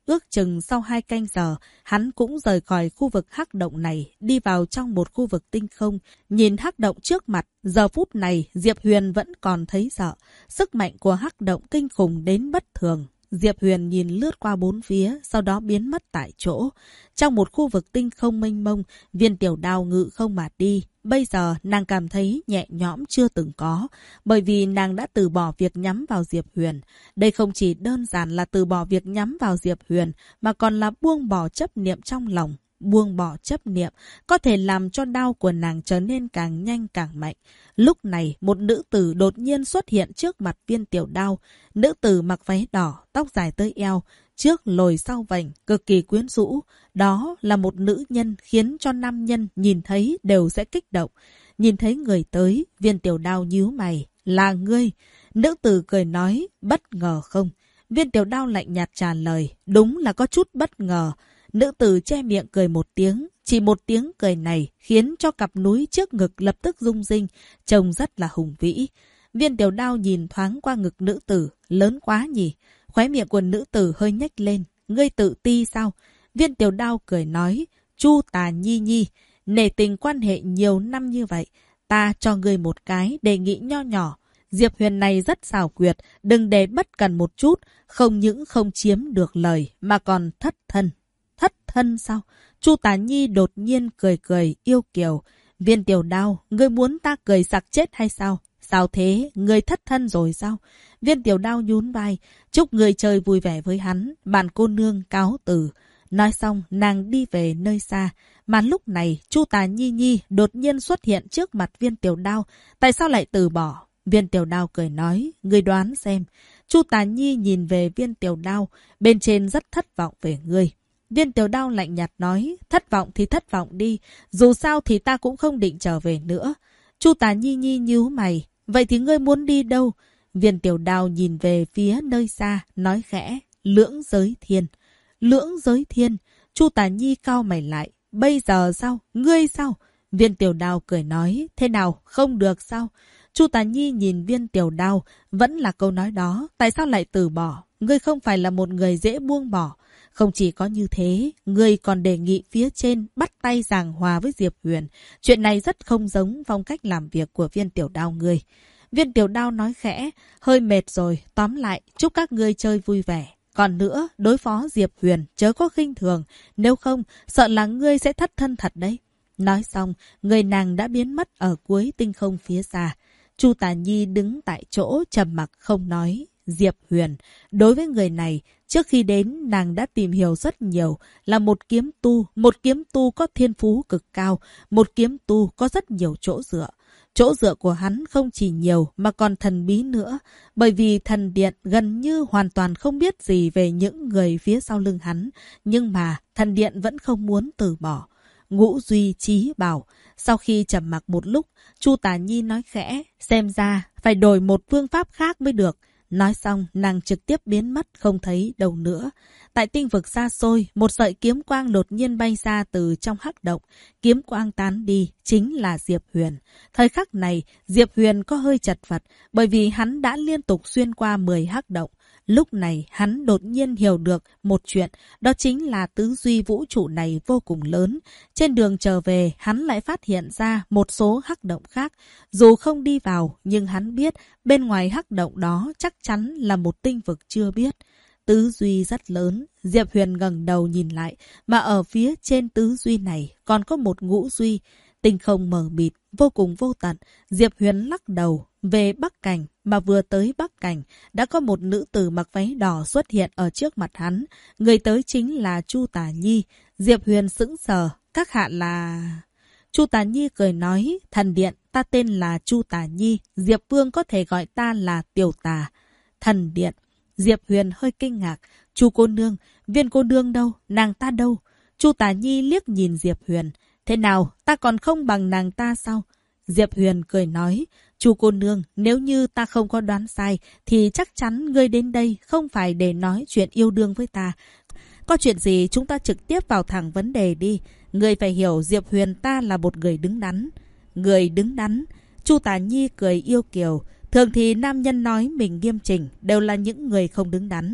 ước chừng sau 2 canh giờ, hắn cũng rời khỏi khu vực hắc động này, đi vào trong một khu vực tinh không. Nhìn hắc động trước mặt, giờ phút này Diệp Huyền vẫn còn thấy sợ. Sức mạnh của hắc động kinh khủng đến bất thường. Diệp Huyền nhìn lướt qua bốn phía, sau đó biến mất tại chỗ. Trong một khu vực tinh không mênh mông, Viên Tiểu Đao ngự không mà đi. Bây giờ nàng cảm thấy nhẹ nhõm chưa từng có, bởi vì nàng đã từ bỏ việc nhắm vào Diệp Huyền. Đây không chỉ đơn giản là từ bỏ việc nhắm vào Diệp Huyền, mà còn là buông bỏ chấp niệm trong lòng. Buông bỏ chấp niệm có thể làm cho đao của nàng trở nên càng nhanh càng mạnh. Lúc này, một nữ tử đột nhiên xuất hiện trước mặt Viên Tiểu Đao. Nữ tử mặc váy đỏ, tóc dài tới eo, trước lồi sau vành, cực kỳ quyến rũ. Đó là một nữ nhân khiến cho nam nhân nhìn thấy đều sẽ kích động. Nhìn thấy người tới, Viên Tiểu Đao nhíu mày. Là ngươi. Nữ tử cười nói, bất ngờ không? Viên Tiểu Đao lạnh nhạt trả lời, đúng là có chút bất ngờ. Nữ tử che miệng cười một tiếng, chỉ một tiếng cười này khiến cho cặp núi trước ngực lập tức rung rinh, trông rất là hùng vĩ. Viên Tiểu Đao nhìn thoáng qua ngực nữ tử, lớn quá nhỉ? Khóe miệng của nữ tử hơi nhếch lên, ngươi tự ti sao? Viên Tiểu Đao cười nói, Chu Tà Nhi Nhi, nể tình quan hệ nhiều năm như vậy, ta cho ngươi một cái đề nghị nho nhỏ. Diệp Huyền này rất xảo quyệt, đừng để bất cần một chút, không những không chiếm được lời mà còn thất thân. Thất thân sao? Chu Tà Nhi đột nhiên cười cười yêu kiều. Viên Tiểu Đao, ngươi muốn ta cười sặc chết hay sao? Sao thế? Ngươi thất thân rồi sao? Viên Tiểu Đao nhún vai. Chúc người chơi vui vẻ với hắn. Bạn cô nương cáo từ. Nói xong, nàng đi về nơi xa. Mà lúc này, Chu Tà Nhi Nhi đột nhiên xuất hiện trước mặt Viên Tiểu Đao. Tại sao lại từ bỏ? Viên Tiểu Đao cười nói, ngươi đoán xem. Chu Tà Nhi nhìn về Viên Tiểu Đao, bên trên rất thất vọng về ngươi. Viên Tiểu Đao lạnh nhạt nói, thất vọng thì thất vọng đi, dù sao thì ta cũng không định trở về nữa. Chu Tà Nhi Nhi nhíu mày, vậy thì ngươi muốn đi đâu? Viên Tiểu Đao nhìn về phía nơi xa, nói khẽ, Lưỡng Giới Thiên. Lưỡng Giới Thiên, Chu Tà Nhi cau mày lại, bây giờ sao? Ngươi sao? Viên Tiểu Đao cười nói, thế nào, không được sao? Chu Tà Nhi nhìn Viên Tiểu Đao, vẫn là câu nói đó, tại sao lại từ bỏ? Ngươi không phải là một người dễ buông bỏ. Không chỉ có như thế, ngươi còn đề nghị phía trên bắt tay giảng hòa với Diệp Huyền. Chuyện này rất không giống phong cách làm việc của Viên Tiểu Đao ngươi. Viên Tiểu Đao nói khẽ, hơi mệt rồi, tóm lại, chúc các ngươi chơi vui vẻ. Còn nữa, đối phó Diệp Huyền, chớ có khinh thường, nếu không, sợ là ngươi sẽ thất thân thật đấy. Nói xong, người nàng đã biến mất ở cuối tinh không phía xa. Chu Tà Nhi đứng tại chỗ trầm mặc không nói. Diệp Huyền, đối với người này, trước khi đến nàng đã tìm hiểu rất nhiều, là một kiếm tu có thiên phú cực cao, một kiếm tu có rất nhiều chỗ dựa. Chỗ dựa của hắn không chỉ nhiều mà còn thần bí nữa, bởi vì thần điện gần như hoàn toàn không biết gì về những người phía sau lưng hắn, nhưng mà thần điện vẫn không muốn từ bỏ. Ngũ Duy Chí bảo, sau khi trầm mặc một lúc, Chu Tà Nhi nói khẽ, xem ra phải đổi một phương pháp khác mới được. Nói xong, nàng trực tiếp biến mất không thấy đâu nữa. Tại tinh vực xa xôi, một sợi kiếm quang đột nhiên bay ra từ trong hắc động. Kiếm quang tán đi, chính là Diệp Huyền. Thời khắc này, Diệp Huyền có hơi chật vật, bởi vì hắn đã liên tục xuyên qua 10 hắc động. Lúc này, hắn đột nhiên hiểu được một chuyện, đó chính là tứ duy vũ trụ này vô cùng lớn. Trên đường trở về, hắn lại phát hiện ra một số hắc động khác. Dù không đi vào, nhưng hắn biết bên ngoài hắc động đó chắc chắn là một tinh vực chưa biết. Tứ duy rất lớn, Diệp Huyền ngẩng đầu nhìn lại, mà ở phía trên tứ duy này còn có một ngũ duy. Tinh không mờ mịt, vô cùng vô tận. Diệp Huyền lắc đầu về Bắc Cảnh, mà vừa tới Bắc Cảnh, đã có một nữ tử mặc váy đỏ xuất hiện ở trước mặt hắn. Người tới chính là Chu Tà Nhi. Diệp Huyền sững sờ, các hạ là... Chu Tà Nhi cười nói, thần điện, ta tên là Chu Tà Nhi, Diệp Vương có thể gọi ta là Tiểu Tà. Thần điện, Diệp Huyền hơi kinh ngạc, Chu cô nương, Viên cô nương đâu, nàng ta đâu? Chu Tà Nhi liếc nhìn Diệp Huyền, thế nào, ta còn không bằng nàng ta sao? Diệp Huyền cười nói, Chu cô nương, nếu như ta không có đoán sai, thì chắc chắn ngươi đến đây không phải để nói chuyện yêu đương với ta. Có chuyện gì chúng ta trực tiếp vào thẳng vấn đề đi. Ngươi phải hiểu Diệp Huyền ta là một người đứng đắn. Người đứng đắn. Chu Tà Nhi cười yêu kiều. Thường thì nam nhân nói mình nghiêm chỉnh đều là những người không đứng đắn.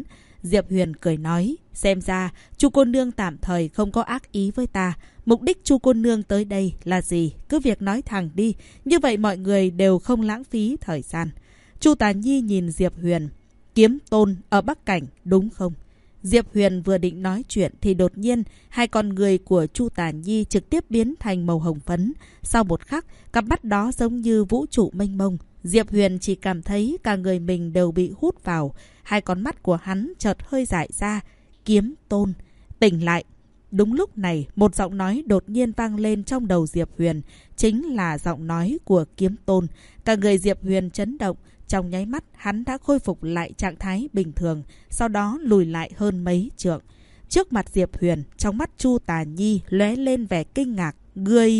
Diệp Huyền cười nói, xem ra Chu cô nương tạm thời không có ác ý với ta. Mục đích Chu cô nương tới đây là gì? Cứ việc nói thẳng đi, như vậy mọi người đều không lãng phí thời gian. Chu Tả Nhi nhìn Diệp Huyền, kiếm tôn ở Bắc Cảnh đúng không? Diệp Huyền vừa định nói chuyện thì đột nhiên hai con người của Chu Tả Nhi trực tiếp biến thành màu hồng phấn. Sau một khắc, cặp mắt đó giống như vũ trụ mênh mông. Diệp Huyền chỉ cảm thấy cả người mình đều bị hút vào. Hai con mắt của hắn chợt hơi dại ra. Kiếm tôn, tỉnh lại. Đúng lúc này, một giọng nói đột nhiên vang lên trong đầu Diệp Huyền. Chính là giọng nói của kiếm tôn. Cả người Diệp Huyền chấn động. Trong nháy mắt, hắn đã khôi phục lại trạng thái bình thường, sau đó lùi lại hơn mấy trượng. Trước mặt Diệp Huyền, trong mắt Chu Tả Nhi lóe lên vẻ kinh ngạc. Ngươi...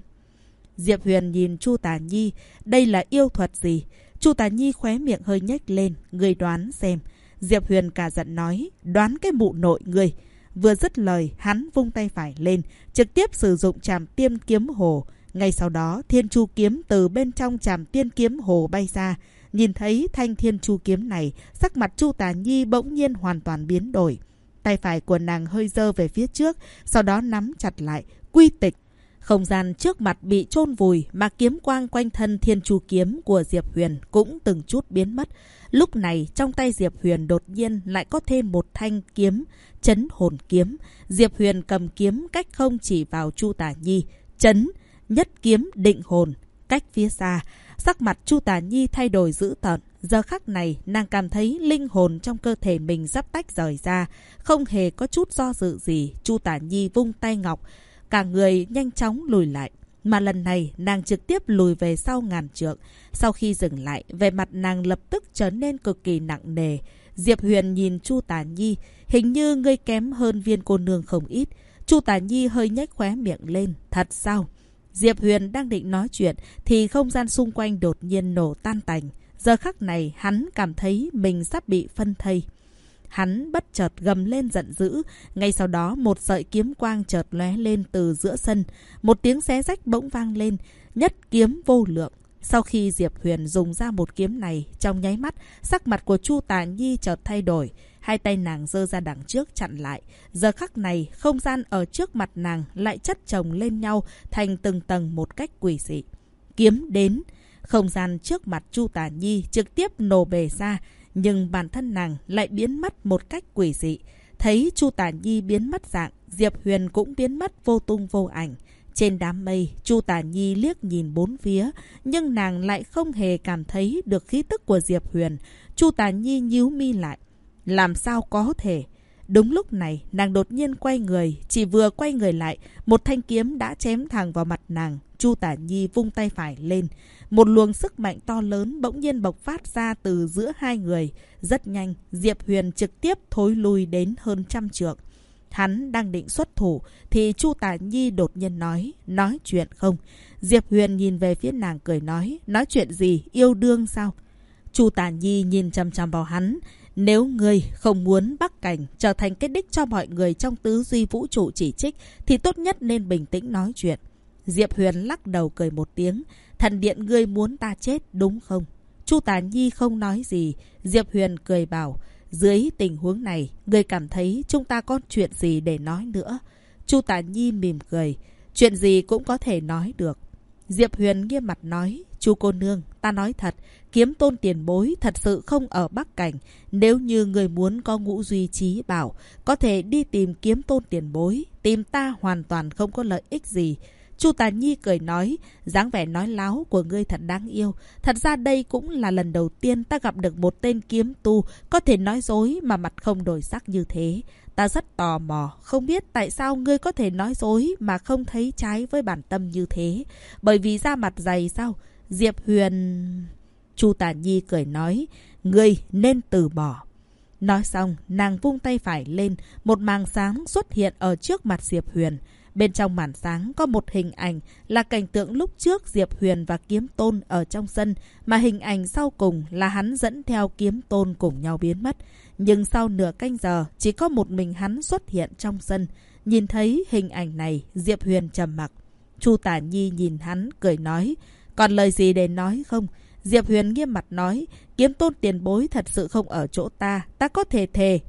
Diệp Huyền nhìn Chu Tả Nhi, đây là yêu thuật gì? Chu Tả Nhi khóe miệng hơi nhếch lên, ngươi đoán xem. Diệp Huyền cả giận nói, đoán cái mụ nội ngươi. Vừa dứt lời, hắn vung tay phải lên, trực tiếp sử dụng trảm tiên kiếm hồ. Ngay sau đó, thiên chu kiếm từ bên trong trảm tiên kiếm hồ bay ra. Nhìn thấy thanh thiên chu kiếm này, sắc mặt Chu Tả Nhi bỗng nhiên hoàn toàn biến đổi. Tay phải của nàng hơi giơ về phía trước, sau đó nắm chặt lại, quy tịch. Không gian trước mặt bị chôn vùi, mà kiếm quang quanh thân thiên chu kiếm của Diệp Huyền cũng từng chút biến mất. Lúc này, trong tay Diệp Huyền đột nhiên lại có thêm một thanh kiếm, chấn hồn kiếm. Diệp Huyền cầm kiếm cách không chỉ vào Chu Tả Nhi, chấn, nhất kiếm định hồn, cách phía xa. Sắc mặt Chu Tả Nhi thay đổi dữ tợn. Giờ khắc này, nàng cảm thấy linh hồn trong cơ thể mình sắp tách rời ra. Không hề có chút do dự gì, Chu Tả Nhi vung tay ngọc. Cả người nhanh chóng lùi lại. Mà lần này, nàng trực tiếp lùi về sau ngàn trượng. Sau khi dừng lại, vẻ mặt nàng lập tức trở nên cực kỳ nặng nề. Diệp Huyền nhìn Chu Tả Nhi, hình như ngươi kém hơn Viên cô nương không ít. Chu Tả Nhi hơi nhếch khóe miệng lên. Thật sao? Diệp Huyền đang định nói chuyện thì không gian xung quanh đột nhiên nổ tan tành. Giờ khắc này hắn cảm thấy mình sắp bị phân thây. Hắn bất chợt gầm lên giận dữ. Ngay sau đó một sợi kiếm quang chợt lóe lên từ giữa sân. Một tiếng xé rách bỗng vang lên. Nhất kiếm vô lượng. Sau khi Diệp Huyền dùng ra một kiếm này, trong nháy mắt, sắc mặt của Chu Tả Nhi chợt thay đổi. Hai tay nàng giơ ra đằng trước chặn lại. Giờ khắc này, không gian ở trước mặt nàng lại chất chồng lên nhau thành từng tầng một cách quỷ dị. Kiếm đến. Không gian trước mặt Chu Tả Nhi trực tiếp nổ bể ra, nhưng bản thân nàng lại biến mất một cách quỷ dị. Thấy Chu Tả Nhi biến mất dạng, Diệp Huyền cũng biến mất vô tung vô ảnh. Trên đám mây, Chu Tả Nhi liếc nhìn bốn phía, nhưng nàng lại không hề cảm thấy được khí tức của Diệp Huyền. Chu Tả Nhi nhíu mi lại. Làm sao có thể? Đúng lúc này, nàng đột nhiên quay người. Chỉ vừa quay người lại, một thanh kiếm đã chém thẳng vào mặt nàng. Chu Tả Nhi vung tay phải lên. Một luồng sức mạnh to lớn bỗng nhiên bộc phát ra từ giữa hai người. Rất nhanh, Diệp Huyền trực tiếp thối lui đến hơn 100 trượng. Hắn đang định xuất thủ thì Chu Tả Nhi đột nhiên nói chuyện không? Diệp Huyền nhìn về phía nàng cười nói chuyện gì? Yêu đương sao? Chu Tả Nhi nhìn chằm chằm vào hắn. Nếu ngươi không muốn Bắc Cảnh trở thành cái đích cho mọi người trong tứ duy vũ trụ chỉ trích thì tốt nhất nên bình tĩnh nói chuyện. Diệp Huyền lắc đầu cười một tiếng. Thần điện ngươi muốn ta chết đúng không? Chu Tả Nhi không nói gì. Diệp Huyền cười bảo, dưới tình huống này, ngươi cảm thấy chúng ta có chuyện gì để nói nữa? Chu Tả Nhi mỉm cười. Chuyện gì cũng có thể nói được. Diệp Huyền nghiêm mặt nói, Chu cô nương, ta nói thật, kiếm tôn tiền bối thật sự không ở Bắc Cảnh. Nếu như người muốn có ngũ duy trí bảo, có thể đi tìm kiếm tôn tiền bối. Tìm ta hoàn toàn không có lợi ích gì. Chu Tả Nhi cười nói, dáng vẻ nói láo của ngươi thật đáng yêu. Thật ra đây cũng là lần đầu tiên ta gặp được một tên kiếm tu có thể nói dối mà mặt không đổi sắc như thế. Ta rất tò mò, không biết tại sao ngươi có thể nói dối mà không thấy trái với bản tâm như thế. Bởi vì da mặt dày sao? Diệp Huyền... Chu Tả Nhi cười nói, ngươi nên từ bỏ. Nói xong, nàng vung tay phải lên, một màn sáng xuất hiện ở trước mặt Diệp Huyền. Bên trong màn sáng có một hình ảnh là cảnh tượng lúc trước Diệp Huyền và Kiếm Tôn ở trong sân, mà hình ảnh sau cùng là hắn dẫn theo Kiếm Tôn cùng nhau biến mất. Nhưng sau nửa canh giờ, chỉ có một mình hắn xuất hiện trong sân. Nhìn thấy hình ảnh này, Diệp Huyền trầm mặc. Chu Tả Nhi nhìn hắn, cười nói, còn lời gì để nói không? Diệp Huyền nghiêm mặt nói, Kiếm Tôn tiền bối thật sự không ở chỗ ta. Ta có thể thề,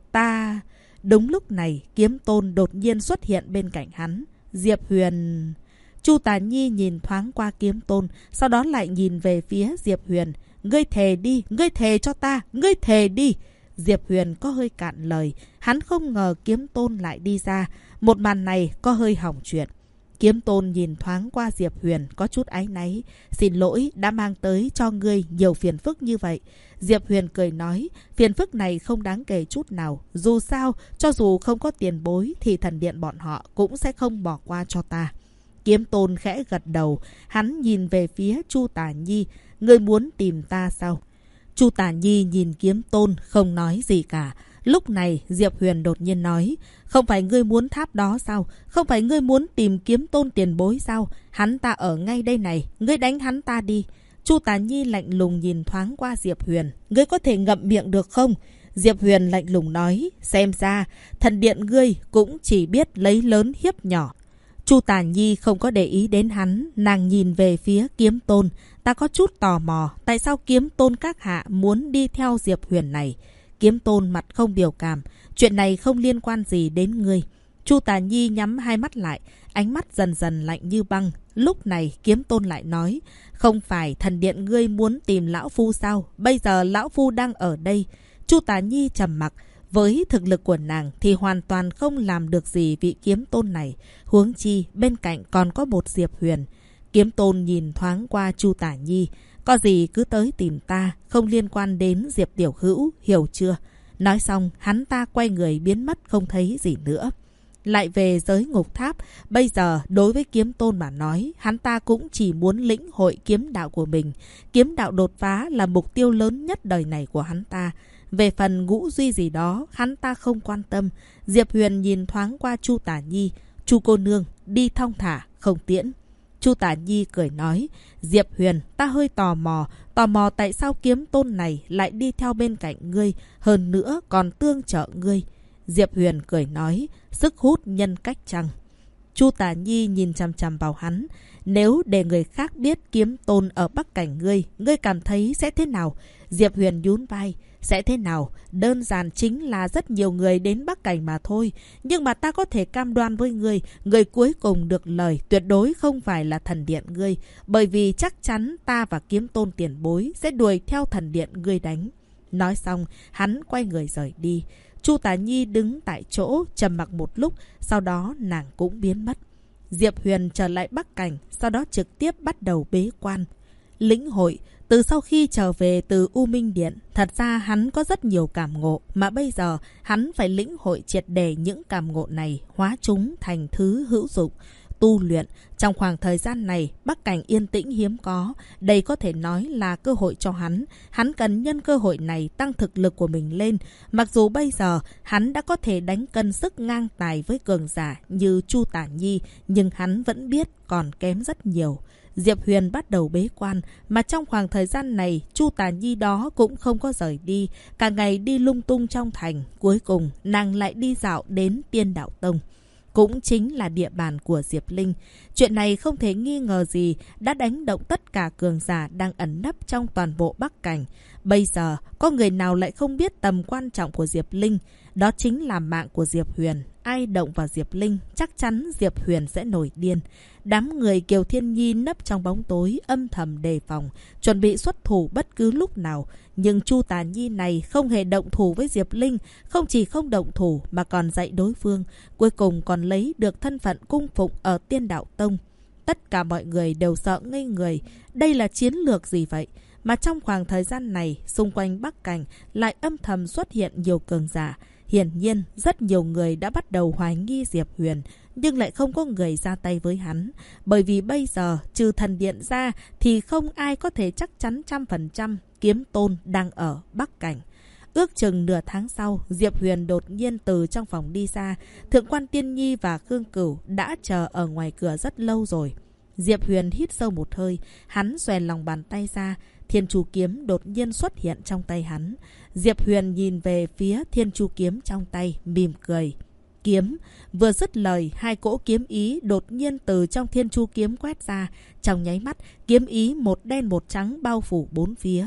ta... Đúng lúc này, Kiếm Tôn đột nhiên xuất hiện bên cạnh hắn. Diệp Huyền... Chu Tả Nhi nhìn thoáng qua Kiếm Tôn, sau đó lại nhìn về phía Diệp Huyền. Ngươi thề đi, ngươi thề cho ta, ngươi thề đi. Diệp Huyền có hơi cạn lời, hắn không ngờ Kiếm Tôn lại đi ra. Một màn này có hơi hỏng chuyện. Kiếm Tôn nhìn thoáng qua Diệp Huyền có chút áy náy. Xin lỗi đã mang tới cho ngươi nhiều phiền phức như vậy. Diệp Huyền cười nói, phiền phức này không đáng kể chút nào. Dù sao, cho dù không có tiền bối thì thần điện bọn họ cũng sẽ không bỏ qua cho ta. Kiếm Tôn khẽ gật đầu, hắn nhìn về phía Chu Tả Nhi. Ngươi muốn tìm ta sao? Chu Tả Nhi nhìn Kiếm Tôn không nói gì cả. Lúc này Diệp Huyền đột nhiên nói, không phải ngươi muốn tháp đó sao? Không phải ngươi muốn tìm Kiếm Tôn tiền bối sao? Hắn ta ở ngay đây này, ngươi đánh hắn ta đi. Chu Tả Nhi lạnh lùng nhìn thoáng qua Diệp Huyền. Ngươi có thể ngậm miệng được không? Diệp Huyền lạnh lùng nói, xem ra thần điện ngươi cũng chỉ biết lấy lớn hiếp nhỏ. Chu Tả Nhi không có để ý đến hắn, nàng nhìn về phía Kiếm Tôn. Ta có chút tò mò, tại sao Kiếm Tôn các hạ muốn đi theo Diệp Huyền này? Kiếm Tôn mặt không biểu cảm, chuyện này không liên quan gì đến ngươi. Chu Tả Nhi nhắm hai mắt lại, ánh mắt dần dần lạnh như băng. Lúc này Kiếm Tôn lại nói, không phải thần điện ngươi muốn tìm lão phu sao? Bây giờ lão phu đang ở đây. Chu Tả Nhi trầm mặc. Với thực lực của nàng thì hoàn toàn không làm được gì vị Kiếm Tôn này. Huống chi bên cạnh còn có một Diệp Huyền. Kiếm Tôn nhìn thoáng qua Chu Tả Nhi. Có gì cứ tới tìm ta, không liên quan đến Diệp Tiểu Hữu, hiểu chưa? Nói xong, hắn ta quay người biến mất không thấy gì nữa. Lại về giới ngục tháp, bây giờ đối với Kiếm Tôn mà nói, hắn ta cũng chỉ muốn lĩnh hội kiếm đạo của mình. Kiếm đạo đột phá là mục tiêu lớn nhất đời này của hắn ta. Về phần ngũ duy gì đó, hắn ta không quan tâm. Diệp Huyền nhìn thoáng qua Chu Tả Nhi. Chu cô nương, đi thong thả, không tiễn. Chu Tả Nhi cười nói, Diệp Huyền, ta hơi tò mò tại sao Kiếm Tôn này lại đi theo bên cạnh ngươi, hơn nữa còn tương trợ ngươi. Diệp Huyền cười nói, sức hút nhân cách chăng? Chu Tả Nhi nhìn chằm chằm vào hắn. Nếu để người khác biết Kiếm Tôn ở Bắc Cảnh ngươi cảm thấy sẽ thế nào? Diệp Huyền nhún vai. Sẽ thế nào? Đơn giản chính là rất nhiều người đến Bắc Cảnh mà thôi. Nhưng mà ta có thể cam đoan với ngươi, người cuối cùng được lời tuyệt đối không phải là thần điện ngươi. Bởi vì chắc chắn ta và Kiếm Tôn tiền bối sẽ đuổi theo thần điện ngươi đánh. Nói xong, hắn quay người rời đi. Chu Tả Nhi đứng tại chỗ, trầm mặc một lúc, sau đó nàng cũng biến mất. Diệp Huyền trở lại Bắc Cảnh, sau đó trực tiếp bắt đầu bế quan. Lĩnh hội, từ sau khi trở về từ U Minh Điện, thật ra hắn có rất nhiều cảm ngộ, mà bây giờ hắn phải lĩnh hội triệt để những cảm ngộ này, hóa chúng thành thứ hữu dụng. Tu luyện, trong khoảng thời gian này, Bắc Cảnh yên tĩnh hiếm có, đây có thể nói là cơ hội cho hắn. Hắn cần nhân cơ hội này tăng thực lực của mình lên. Mặc dù bây giờ hắn đã có thể đánh cân sức ngang tài với cường giả như Chu Tả Nhi, nhưng hắn vẫn biết còn kém rất nhiều. Diệp Huyền bắt đầu bế quan, mà trong khoảng thời gian này, Chu Tả Nhi đó cũng không có rời đi, cả ngày đi lung tung trong thành. Cuối cùng, nàng lại đi dạo đến Tiên Đạo Tông, cũng chính là địa bàn của Diệp Linh. Chuyện này không thể nghi ngờ gì đã đánh động tất cả cường giả đang ẩn nấp trong toàn bộ Bắc Cảnh. Bây giờ, có người nào lại không biết tầm quan trọng của Diệp Linh? Đó chính là mạng của Diệp Huyền. Ai động vào Diệp Linh, chắc chắn Diệp Huyền sẽ nổi điên. Đám người Kiều Thiên Nhi nấp trong bóng tối, âm thầm đề phòng, chuẩn bị xuất thủ bất cứ lúc nào. Nhưng Chu Tả Nhi này không hề động thủ với Diệp Linh, không chỉ không động thủ mà còn dạy đối phương. Cuối cùng còn lấy được thân phận cung phụng ở Tiên Đạo Tông. Tất cả mọi người đều sợ ngây người. Đây là chiến lược gì vậy? Mà trong khoảng thời gian này, xung quanh Bắc Cảnh lại âm thầm xuất hiện nhiều cường giả. Hiển nhiên, rất nhiều người đã bắt đầu hoài nghi Diệp Huyền, nhưng lại không có người ra tay với hắn. Bởi vì bây giờ, trừ thần điện ra, thì không ai có thể chắc chắn 100% Kiếm Tôn đang ở Bắc Cảnh. Ước chừng nửa tháng sau, Diệp Huyền đột nhiên từ trong phòng đi ra. Thượng quan Tiên Nhi và Khương Cửu đã chờ ở ngoài cửa rất lâu rồi. Diệp Huyền hít sâu một hơi, hắn xoèn lòng bàn tay ra. Thiên Chu Kiếm đột nhiên xuất hiện trong tay hắn. Diệp Huyền nhìn về phía Thiên Chu Kiếm trong tay, mỉm cười. Kiếm, vừa dứt lời, hai cỗ kiếm ý đột nhiên từ trong Thiên Chu Kiếm quét ra. Trong nháy mắt, kiếm ý một đen một trắng bao phủ bốn phía.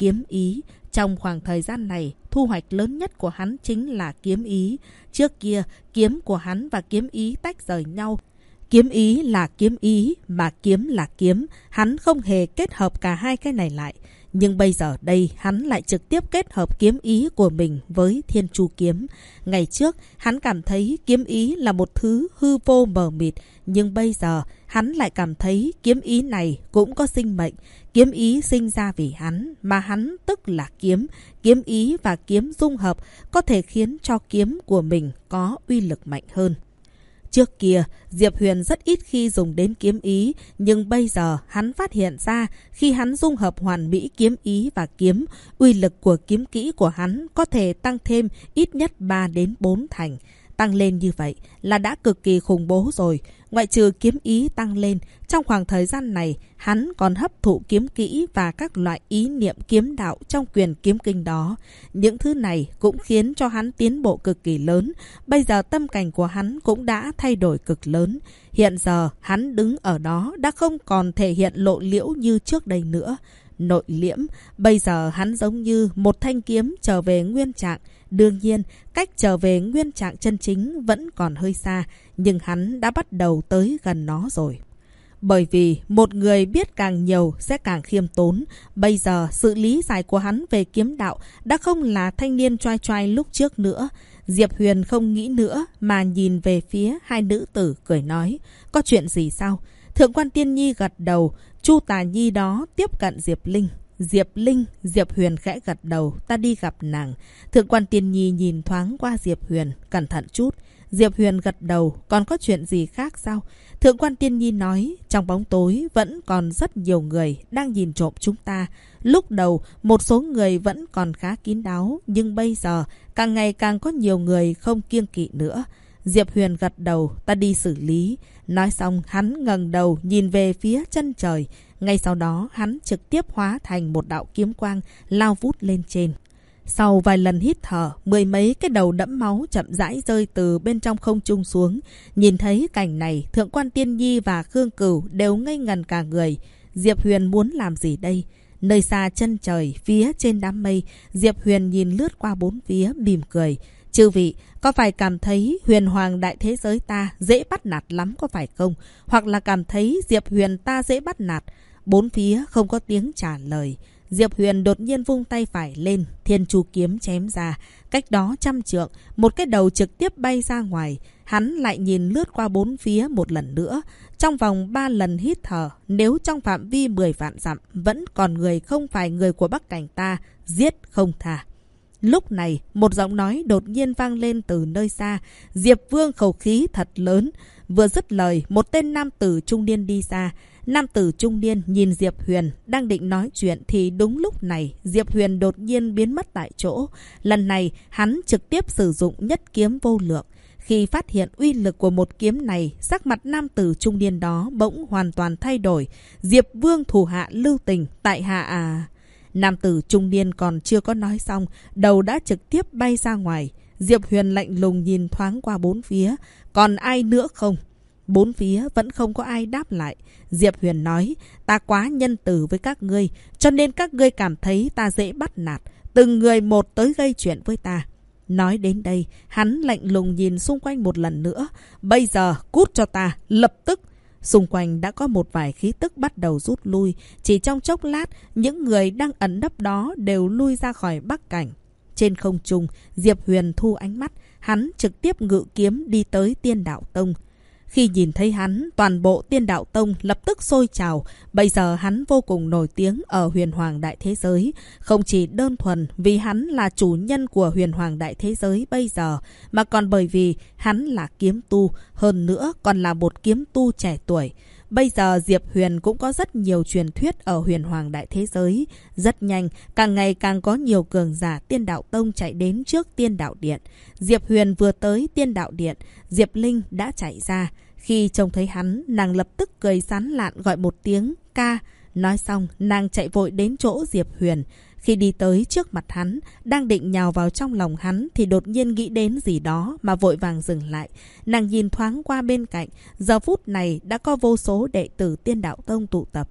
kiếm ý. Trong khoảng thời gian này, thu hoạch lớn nhất của hắn chính là kiếm ý. Trước kia, kiếm của hắn và kiếm ý tách rời nhau. Kiếm ý là kiếm ý, mà kiếm là kiếm. Hắn không hề kết hợp cả hai cái này lại. Nhưng bây giờ đây, hắn lại trực tiếp kết hợp kiếm ý của mình với Thiên Chu kiếm. Ngày trước, hắn cảm thấy kiếm ý là một thứ hư vô mờ mịt. Nhưng bây giờ, hắn lại cảm thấy kiếm ý này cũng có sinh mệnh. Kiếm ý sinh ra vì hắn, mà hắn tức là kiếm. Kiếm ý và kiếm dung hợp có thể khiến cho kiếm của mình có uy lực mạnh hơn. Trước kia, Diệp Huyền rất ít khi dùng đến kiếm ý, nhưng bây giờ hắn phát hiện ra khi hắn dung hợp hoàn mỹ kiếm ý và kiếm, uy lực của kiếm kỹ của hắn có thể tăng thêm ít nhất 3 đến 4 thành. Tăng lên như vậy là đã cực kỳ khủng bố rồi. Ngoại trừ kiếm ý tăng lên, trong khoảng thời gian này, hắn còn hấp thụ kiếm kỹ và các loại ý niệm kiếm đạo trong quyền kiếm kinh đó. Những thứ này cũng khiến cho hắn tiến bộ cực kỳ lớn. Bây giờ tâm cảnh của hắn cũng đã thay đổi cực lớn. Hiện giờ, hắn đứng ở đó đã không còn thể hiện lộ liễu như trước đây nữa. Nội liễm, bây giờ hắn giống như một thanh kiếm trở về nguyên trạng. Đương nhiên, cách trở về nguyên trạng chân chính vẫn còn hơi xa, nhưng hắn đã bắt đầu tới gần nó rồi. Bởi vì một người biết càng nhiều sẽ càng khiêm tốn. Bây giờ, sự lý giải của hắn về kiếm đạo đã không là thanh niên choai choai lúc trước nữa. Diệp Huyền không nghĩ nữa mà nhìn về phía hai nữ tử cười nói. Có chuyện gì sao? Thượng quan Tiên Nhi gật đầu. Chu Tà Nhi đó tiếp cận Diệp Linh. Diệp Huyền khẽ gật đầu, ta đi gặp nàng. Thượng quan Tiên Nhi nhìn thoáng qua Diệp Huyền, cẩn thận chút. Diệp Huyền gật đầu, còn có chuyện gì khác sao? Thượng quan Tiên Nhi nói, trong bóng tối vẫn còn rất nhiều người đang nhìn trộm chúng ta. Lúc đầu, một số người vẫn còn khá kín đáo, nhưng bây giờ càng ngày càng có nhiều người không kiêng kỵ nữa. Diệp Huyền gật đầu, ta đi xử lý. Nói xong, hắn ngẩng đầu nhìn về phía chân trời. Ngay sau đó, hắn trực tiếp hóa thành một đạo kiếm quang lao vút lên trên. Sau vài lần hít thở, mười mấy cái đầu đẫm máu chậm rãi rơi từ bên trong không trung xuống. Nhìn thấy cảnh này, Thượng quan Tiên Nhi và Khương Cửu đều ngây ngần cả người. Diệp Huyền muốn làm gì đây? Nơi xa chân trời, phía trên đám mây, Diệp Huyền nhìn lướt qua bốn phía, mỉm cười. Chư vị, có phải cảm thấy huyền hoàng đại thế giới ta dễ bắt nạt lắm có phải không? Hoặc là cảm thấy Diệp Huyền ta dễ bắt nạt? Bốn phía không có tiếng trả lời. Diệp Huyền đột nhiên vung tay phải lên, Thiên Chu kiếm chém ra. Cách đó 100 trượng, một cái đầu trực tiếp bay ra ngoài. Hắn lại nhìn lướt qua bốn phía một lần nữa. Trong vòng 3 lần hít thở, nếu trong phạm vi 10 vạn dặm vẫn còn người không phải người của Bắc Cảnh ta, giết không tha. Lúc này, một giọng nói đột nhiên vang lên từ nơi xa. Diệp Vương khẩu khí thật lớn. Vừa dứt lời, một tên nam tử trung niên đi ra. Nam tử trung niên nhìn Diệp Huyền đang định nói chuyện thì đúng lúc này Diệp Huyền đột nhiên biến mất tại chỗ. Lần này, hắn trực tiếp sử dụng nhất kiếm vô lượng. Khi phát hiện uy lực của một kiếm này, sắc mặt nam tử trung niên đó bỗng hoàn toàn thay đổi. Diệp Vương thủ hạ lưu tình, tại hạ à... Nam tử trung niên còn chưa có nói xong, đầu đã trực tiếp bay ra ngoài. Diệp Huyền lạnh lùng nhìn thoáng qua bốn phía. Còn ai nữa không? Bốn phía vẫn không có ai đáp lại. Diệp Huyền nói, ta quá nhân từ với các ngươi, cho nên các ngươi cảm thấy ta dễ bắt nạt. Từng người một tới gây chuyện với ta. Nói đến đây, hắn lạnh lùng nhìn xung quanh một lần nữa. Bây giờ, cút cho ta, lập tức. Xung quanh đã có một vài khí tức bắt đầu rút lui. Chỉ trong chốc lát, những người đang ẩn nấp đó đều lui ra khỏi Bắc Cảnh. Trên không trung, Diệp Huyền thu ánh mắt. Hắn trực tiếp ngự kiếm đi tới Tiên Đạo Tông. Khi nhìn thấy hắn, toàn bộ Tiên Đạo Tông lập tức sôi trào. Bây giờ hắn vô cùng nổi tiếng ở huyền hoàng đại thế giới. Không chỉ đơn thuần vì hắn là chủ nhân của huyền hoàng đại thế giới bây giờ, mà còn bởi vì hắn là kiếm tu, hơn nữa còn là một kiếm tu trẻ tuổi. Bây giờ Diệp Huyền cũng có rất nhiều truyền thuyết ở huyền hoàng đại thế giới. Rất nhanh, càng ngày càng có nhiều cường giả Tiên Đạo Tông chạy đến trước Tiên Đạo Điện. Diệp Huyền vừa tới Tiên Đạo Điện, Diệp Linh đã chạy ra. Khi trông thấy hắn, nàng lập tức cười sán lạn gọi một tiếng ca. Nói xong, nàng chạy vội đến chỗ Diệp Huyền. Khi đi tới trước mặt hắn, đang định nhào vào trong lòng hắn thì đột nhiên nghĩ đến gì đó mà vội vàng dừng lại. Nàng nhìn thoáng qua bên cạnh, giờ phút này đã có vô số đệ tử Tiên Đạo Tông tụ tập.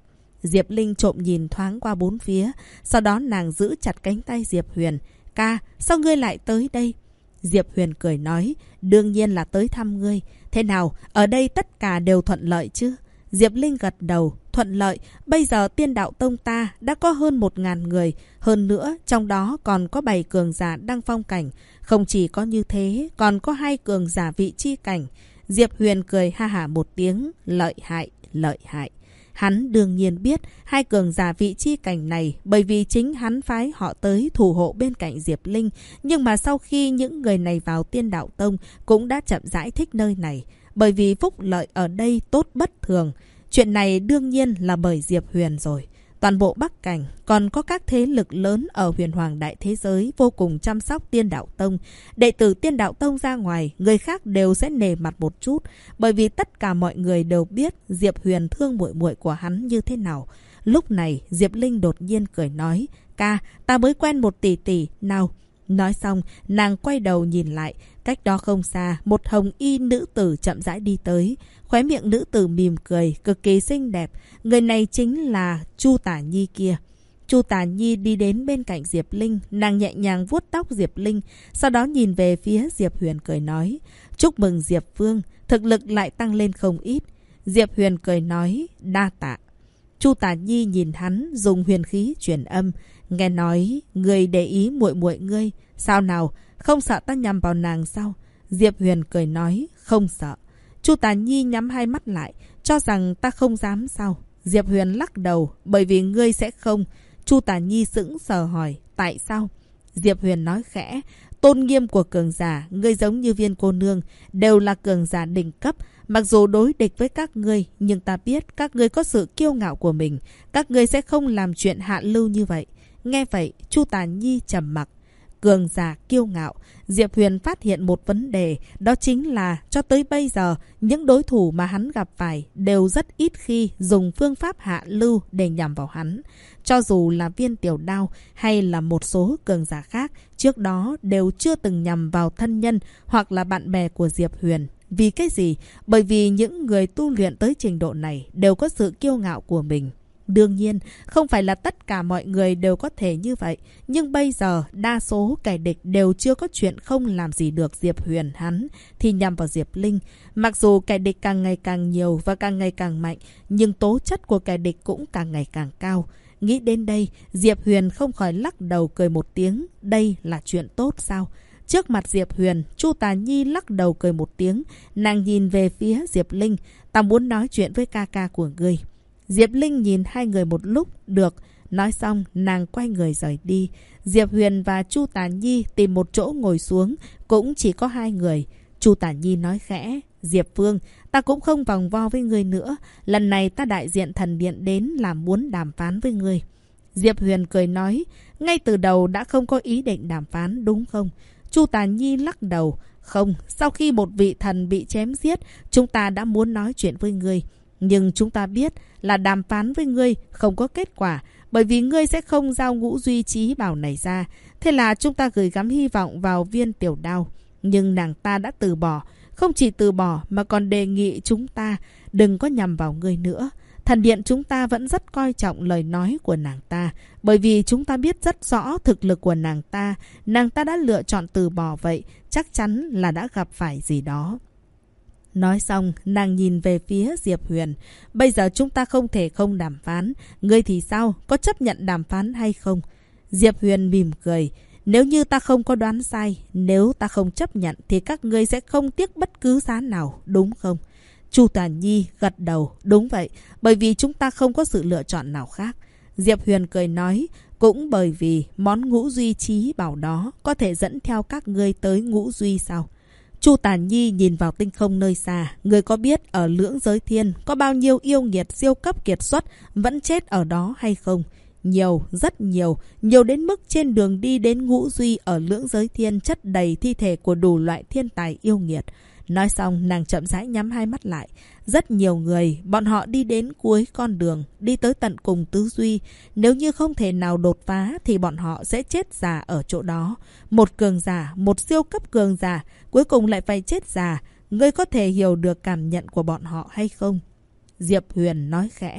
Diệp Linh trộm nhìn thoáng qua bốn phía. Sau đó nàng giữ chặt cánh tay Diệp Huyền. Ca, sao ngươi lại tới đây? Diệp Huyền cười nói, đương nhiên là tới thăm ngươi. Thế nào, ở đây tất cả đều thuận lợi chứ? Diệp Linh gật đầu, thuận lợi. Bây giờ Tiên Đạo Tông ta đã có hơn 1000 người. Hơn nữa, trong đó còn có 7 cường giả đăng phong cảnh. Không chỉ có như thế, còn có 2 cường giả vị chi cảnh. Diệp Huyền cười ha hả một tiếng, lợi hại, lợi hại. Hắn đương nhiên biết 2 cường giả vị chi cảnh này bởi vì chính hắn phái họ tới thủ hộ bên cạnh Diệp Linh. Nhưng mà sau khi những người này vào Tiên Đạo Tông cũng đã chậm rãi thích nơi này. Bởi vì phúc lợi ở đây tốt bất thường. Chuyện này đương nhiên là bởi Diệp Huyền rồi. Toàn bộ Bắc Cảnh còn có các thế lực lớn ở huyền hoàng đại thế giới vô cùng chăm sóc Tiên Đạo Tông. Đệ tử Tiên Đạo Tông ra ngoài, người khác đều sẽ nể mặt một chút. Bởi vì tất cả mọi người đều biết Diệp Huyền thương muội muội của hắn như thế nào. Lúc này Diệp Linh đột nhiên cười nói, ca, ta mới quen một tỷ tỷ, nào. Nói xong, nàng quay đầu nhìn lại. Cách đó không xa, một hồng y nữ tử chậm rãi đi tới. Khóe miệng nữ tử mỉm cười, cực kỳ xinh đẹp. Người này chính là Chu Tả Nhi kia. Chu Tả Nhi đi đến bên cạnh Diệp Linh. Nàng nhẹ nhàng vuốt tóc Diệp Linh. Sau đó nhìn về phía Diệp Huyền cười nói, chúc mừng Diệp Vương, thực lực lại tăng lên không ít. Diệp Huyền cười nói, đa tạ. Chu Tả Nhi nhìn hắn dùng huyền khí truyền âm. Nghe nói, người để ý muội muội ngươi. Sao nào, không sợ ta nhằm vào nàng sao? Diệp Huyền cười nói, không sợ. Chu Tả Nhi nhắm hai mắt lại, cho rằng ta không dám sao? Diệp Huyền lắc đầu, bởi vì ngươi sẽ không. Chu Tả Nhi sững sờ hỏi, tại sao? Diệp Huyền nói khẽ, tôn nghiêm của cường giả, ngươi giống như Viên cô nương, đều là cường giả đỉnh cấp. Mặc dù đối địch với các ngươi, nhưng ta biết các ngươi có sự kiêu ngạo của mình. Các ngươi sẽ không làm chuyện hạ lưu như vậy. Nghe vậy, Chu Tả Nhi trầm mặc. Cường giả kiêu ngạo. Diệp Huyền phát hiện một vấn đề, đó chính là cho tới bây giờ, những đối thủ mà hắn gặp phải đều rất ít khi dùng phương pháp hạ lưu để nhằm vào hắn. Cho dù là Viên Tiểu Đao hay là một số cường giả khác, trước đó đều chưa từng nhằm vào thân nhân hoặc là bạn bè của Diệp Huyền. Vì cái gì? Bởi vì những người tu luyện tới trình độ này đều có sự kiêu ngạo của mình. Đương nhiên, không phải là tất cả mọi người đều có thể như vậy. Nhưng bây giờ, đa số kẻ địch đều chưa có chuyện không làm gì được Diệp Huyền hắn, thì nhằm vào Diệp Linh. Mặc dù kẻ địch càng ngày càng nhiều và càng ngày càng mạnh, nhưng tố chất của kẻ địch cũng càng ngày càng cao. Nghĩ đến đây, Diệp Huyền không khỏi lắc đầu cười một tiếng. Đây là chuyện tốt sao? Trước mặt Diệp Huyền, Chu Tả Nhi lắc đầu cười một tiếng. Nàng nhìn về phía Diệp Linh. Ta muốn nói chuyện với ca ca của ngươi. Diệp Linh nhìn hai người một lúc. Được. Nói xong, nàng quay người rời đi. Diệp Huyền và Chu Tả Nhi tìm một chỗ ngồi xuống. Cũng chỉ có hai người. Chu Tả Nhi nói khẽ. Diệp Vương, ta cũng không vòng vo với ngươi nữa. Lần này ta đại diện thần điện đến là muốn đàm phán với ngươi. Diệp Huyền cười nói. Ngay từ đầu đã không có ý định đàm phán đúng không? Chu Tả Nhi lắc đầu. Không, sau khi một vị thần bị chém giết, chúng ta đã muốn nói chuyện với ngươi. Nhưng chúng ta biết là đàm phán với ngươi không có kết quả, bởi vì ngươi sẽ không giao Ngũ Duy Chí Bảo này ra. Thế là chúng ta gửi gắm hy vọng vào Viên Tiểu Đao. Nhưng nàng ta đã từ bỏ. Không chỉ từ bỏ mà còn đề nghị chúng ta đừng có nhằm vào ngươi nữa. Thần điện chúng ta vẫn rất coi trọng lời nói của nàng ta, bởi vì chúng ta biết rất rõ thực lực của nàng ta. Nàng ta đã lựa chọn từ bỏ vậy, chắc chắn là đã gặp phải gì đó. Nói xong, nàng nhìn về phía Diệp Huyền. Bây giờ chúng ta không thể không đàm phán. Ngươi thì sao? Có chấp nhận đàm phán hay không? Diệp Huyền mỉm cười. Nếu như ta không có đoán sai, nếu ta không chấp nhận thì các ngươi sẽ không tiếc bất cứ giá nào, đúng không? Chu Tả Nhi gật đầu. Đúng vậy, bởi vì chúng ta không có sự lựa chọn nào khác. Diệp Huyền cười nói. Cũng bởi vì món Ngũ Duy Chí Bảo đó có thể dẫn theo các ngươi tới Ngũ Duy sao? Chu Tả Nhi nhìn vào tinh không nơi xa. Người có biết ở Lưỡng Giới Thiên có bao nhiêu yêu nghiệt siêu cấp kiệt xuất vẫn chết ở đó hay không? Nhiều, rất nhiều. Nhiều đến mức trên đường đi đến Ngũ Duy ở Lưỡng Giới Thiên chất đầy thi thể của đủ loại thiên tài yêu nghiệt. Nói xong, nàng chậm rãi nhắm hai mắt lại. Rất nhiều người, bọn họ đi đến cuối con đường, đi tới tận cùng tứ duy. Nếu như không thể nào đột phá thì bọn họ sẽ chết già ở chỗ đó. Một cường giả, một siêu cấp cường giả, cuối cùng lại phải chết già. Ngươi có thể hiểu được cảm nhận của bọn họ hay không? Diệp Huyền nói khẽ.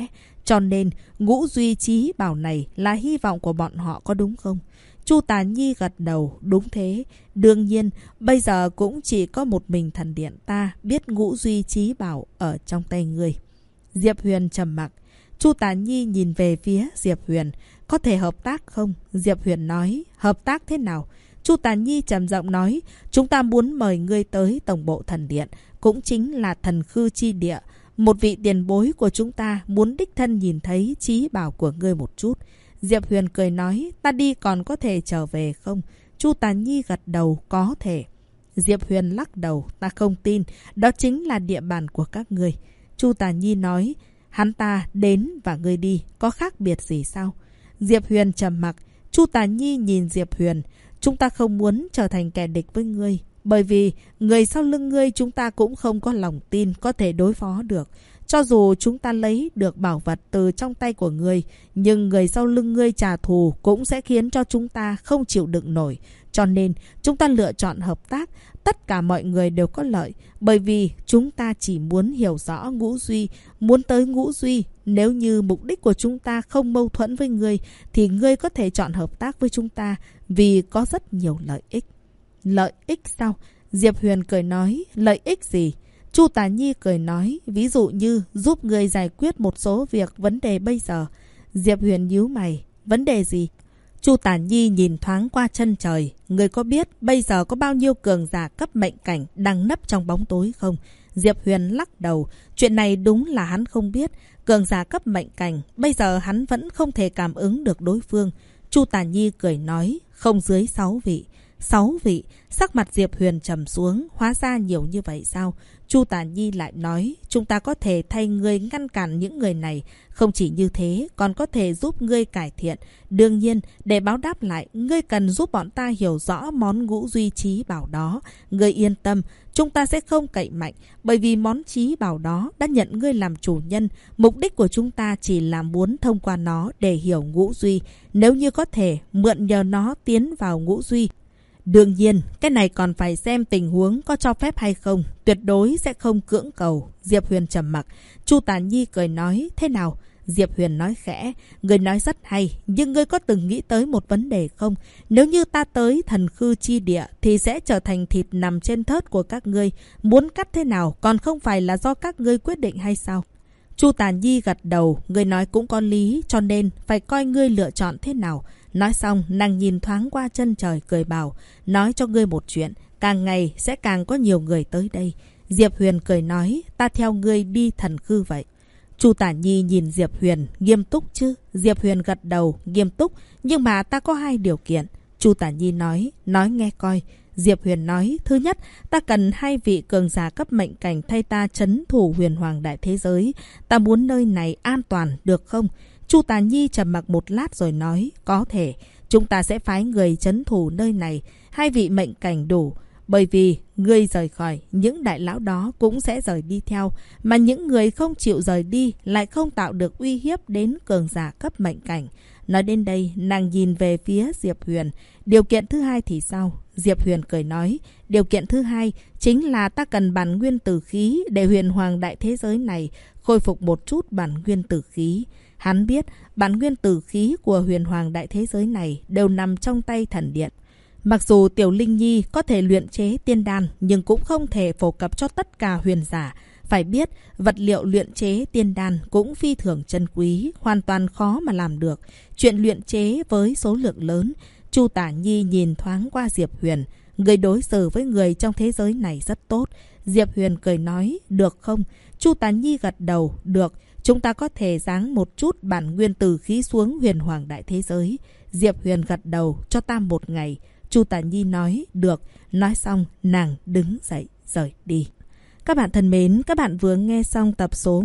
Cho nên, Ngũ Duy Chí Bảo này là hy vọng của bọn họ có đúng không? Chu Tả Nhi gật đầu, đúng thế. Đương nhiên, bây giờ cũng chỉ có một mình thần điện ta biết Ngũ Duy Chí Bảo ở trong tay ngươi. Diệp Huyền trầm mặc. Chu Tả Nhi nhìn về phía Diệp Huyền. Có thể hợp tác không? Diệp Huyền nói. Hợp tác thế nào? Chu Tả Nhi trầm giọng nói. Chúng ta muốn mời ngươi tới tổng bộ thần điện, cũng chính là thần khư chi địa. Một vị tiền bối của chúng ta muốn đích thân nhìn thấy chí bảo của ngươi một chút. Diệp Huyền cười nói. Ta đi còn có thể trở về không? Chu Tả Nhi gật đầu. Có thể. Diệp Huyền lắc đầu. Ta không tin. Đó chính là địa bàn của các ngươi. Chu Tả Nhi nói. Hắn ta đến và ngươi đi, có khác biệt gì sao? Diệp Huyền trầm mặc. Chu Tả Nhi nhìn Diệp Huyền. Chúng ta không muốn trở thành kẻ địch với ngươi, bởi vì người sau lưng ngươi chúng ta cũng không có lòng tin có thể đối phó được. Cho dù chúng ta lấy được bảo vật từ trong tay của ngươi, nhưng người sau lưng ngươi trả thù cũng sẽ khiến cho chúng ta không chịu đựng nổi. Cho nên chúng ta lựa chọn hợp tác. Tất cả mọi người đều có lợi, bởi vì chúng ta chỉ muốn hiểu rõ Ngũ Duy, muốn tới Ngũ Duy. Nếu như mục đích của chúng ta không mâu thuẫn với ngươi, thì ngươi có thể chọn hợp tác với chúng ta, vì có rất nhiều lợi ích. Lợi ích sao? Diệp Huyền cười nói. Lợi ích gì? Chu Tả Nhi cười nói. Ví dụ như giúp ngươi giải quyết một số vấn đề bây giờ. Diệp Huyền nhíu mày. Vấn đề gì? Chu Tả Nhi nhìn thoáng qua chân trời. Ngươi có biết bây giờ có bao nhiêu cường giả cấp mệnh cảnh đang nấp trong bóng tối không? Diệp Huyền lắc đầu. Chuyện này đúng là hắn không biết. Cường giả cấp mệnh cảnh, bây giờ hắn vẫn không thể cảm ứng được đối phương. Chu Tả Nhi cười nói. Không dưới 6 vị. 6 vị. Sắc mặt Diệp Huyền trầm xuống. Hóa ra nhiều như vậy sao? Chu Tả Nhi lại nói. Chúng ta có thể thay ngươi ngăn cản những người này. Không chỉ như thế, còn có thể giúp ngươi cải thiện. Đương nhiên, để báo đáp lại, ngươi cần giúp bọn ta hiểu rõ món Ngũ Duy Chí Bảo đó. Ngươi yên tâm, chúng ta sẽ không cậy mạnh, bởi vì món chí bảo đó đã nhận ngươi làm chủ nhân. Mục đích của chúng ta chỉ là muốn thông qua nó để hiểu Ngũ Duy. Nếu như có thể, mượn nhờ nó tiến vào Ngũ Duy. Đương nhiên, cái này còn phải xem tình huống có cho phép hay không. Tuyệt đối sẽ không cưỡng cầu. Diệp Huyền trầm mặc. Chu Tả Nhi cười nói. Thế nào? Diệp Huyền nói khẽ. Ngươi nói rất hay, nhưng ngươi có từng nghĩ tới một vấn đề không? Nếu như ta tới thần khư chi địa thì sẽ trở thành thịt nằm trên thớt của các ngươi. Muốn cắt thế nào còn không phải là do các ngươi quyết định hay sao? Chu Tả Nhi gật đầu. Ngươi nói cũng có lý, cho nên phải coi ngươi lựa chọn thế nào. Nói xong, nàng nhìn thoáng qua chân trời cười bảo. Nói cho ngươi một chuyện, càng ngày sẽ càng có nhiều người tới đây. Diệp Huyền cười nói. Ta theo ngươi đi thần khư vậy. Chu Tả Nhi nhìn Diệp Huyền. Nghiêm túc chứ? Diệp Huyền gật đầu. Nghiêm túc, nhưng mà ta có 2 điều kiện. Chu Tả Nhi nói. Nói nghe coi. Diệp Huyền nói. Thứ nhất, ta cần 2 vị cường giả cấp mệnh cảnh thay ta trấn thủ huyền hoàng đại thế giới. Ta muốn nơi này an toàn, được không? Chu Tả Nhi trầm mặc một lát rồi nói. Có thể. Chúng ta sẽ phái người trấn thủ nơi này. 2 vị mệnh cảnh đủ. Bởi vì ngươi rời khỏi, những đại lão đó cũng sẽ rời đi theo. Mà những người không chịu rời đi lại không tạo được uy hiếp đến cường giả cấp mệnh cảnh. Nói đến đây, nàng nhìn về phía Diệp Huyền. Điều kiện thứ 2 thì sao? Diệp Huyền cười nói. Điều kiện thứ 2 chính là ta cần bản nguyên tử khí để huyền hoàng đại thế giới này khôi phục một chút bản nguyên tử khí. Hắn biết bản nguyên tử khí của huyền hoàng đại thế giới này đều nằm trong tay thần điện. Mặc dù Tiểu Linh Nhi có thể luyện chế tiên đan, nhưng cũng không thể phổ cập cho tất cả huyền giả. Phải biết, vật liệu luyện chế tiên đan cũng phi thường chân quý, hoàn toàn khó mà làm được. Chuyện luyện chế với số lượng lớn, Chu Tả Nhi nhìn thoáng qua Diệp Huyền. Người đối xử với người trong thế giới này rất tốt. Diệp Huyền cười nói. Được không? Chu Tả Nhi gật đầu. Được. Chúng ta có thể giáng một chút bản nguyên tử khí xuống huyền hoàng đại thế giới. Diệp Huyền gật đầu. Cho ta 1 ngày. Chu Tả Nhi nói. Được. Nói xong, nàng đứng dậy rời đi. Các bạn thân mến, các bạn vừa nghe xong tập số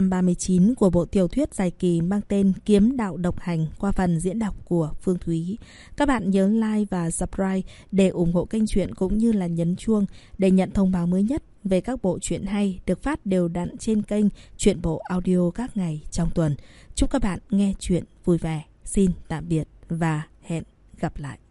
139 của bộ tiểu thuyết dài kỳ mang tên Kiếm Đạo Độc Hành qua phần diễn đọc của Phương Thúy. Các bạn nhớ like và subscribe để ủng hộ kênh truyện cũng như là nhấn chuông để nhận thông báo mới nhất về các bộ truyện hay được phát đều đặn trên kênh Truyện Bộ Audio các ngày trong tuần. Chúc các bạn nghe truyện vui vẻ. Xin tạm biệt và hẹn gặp lại.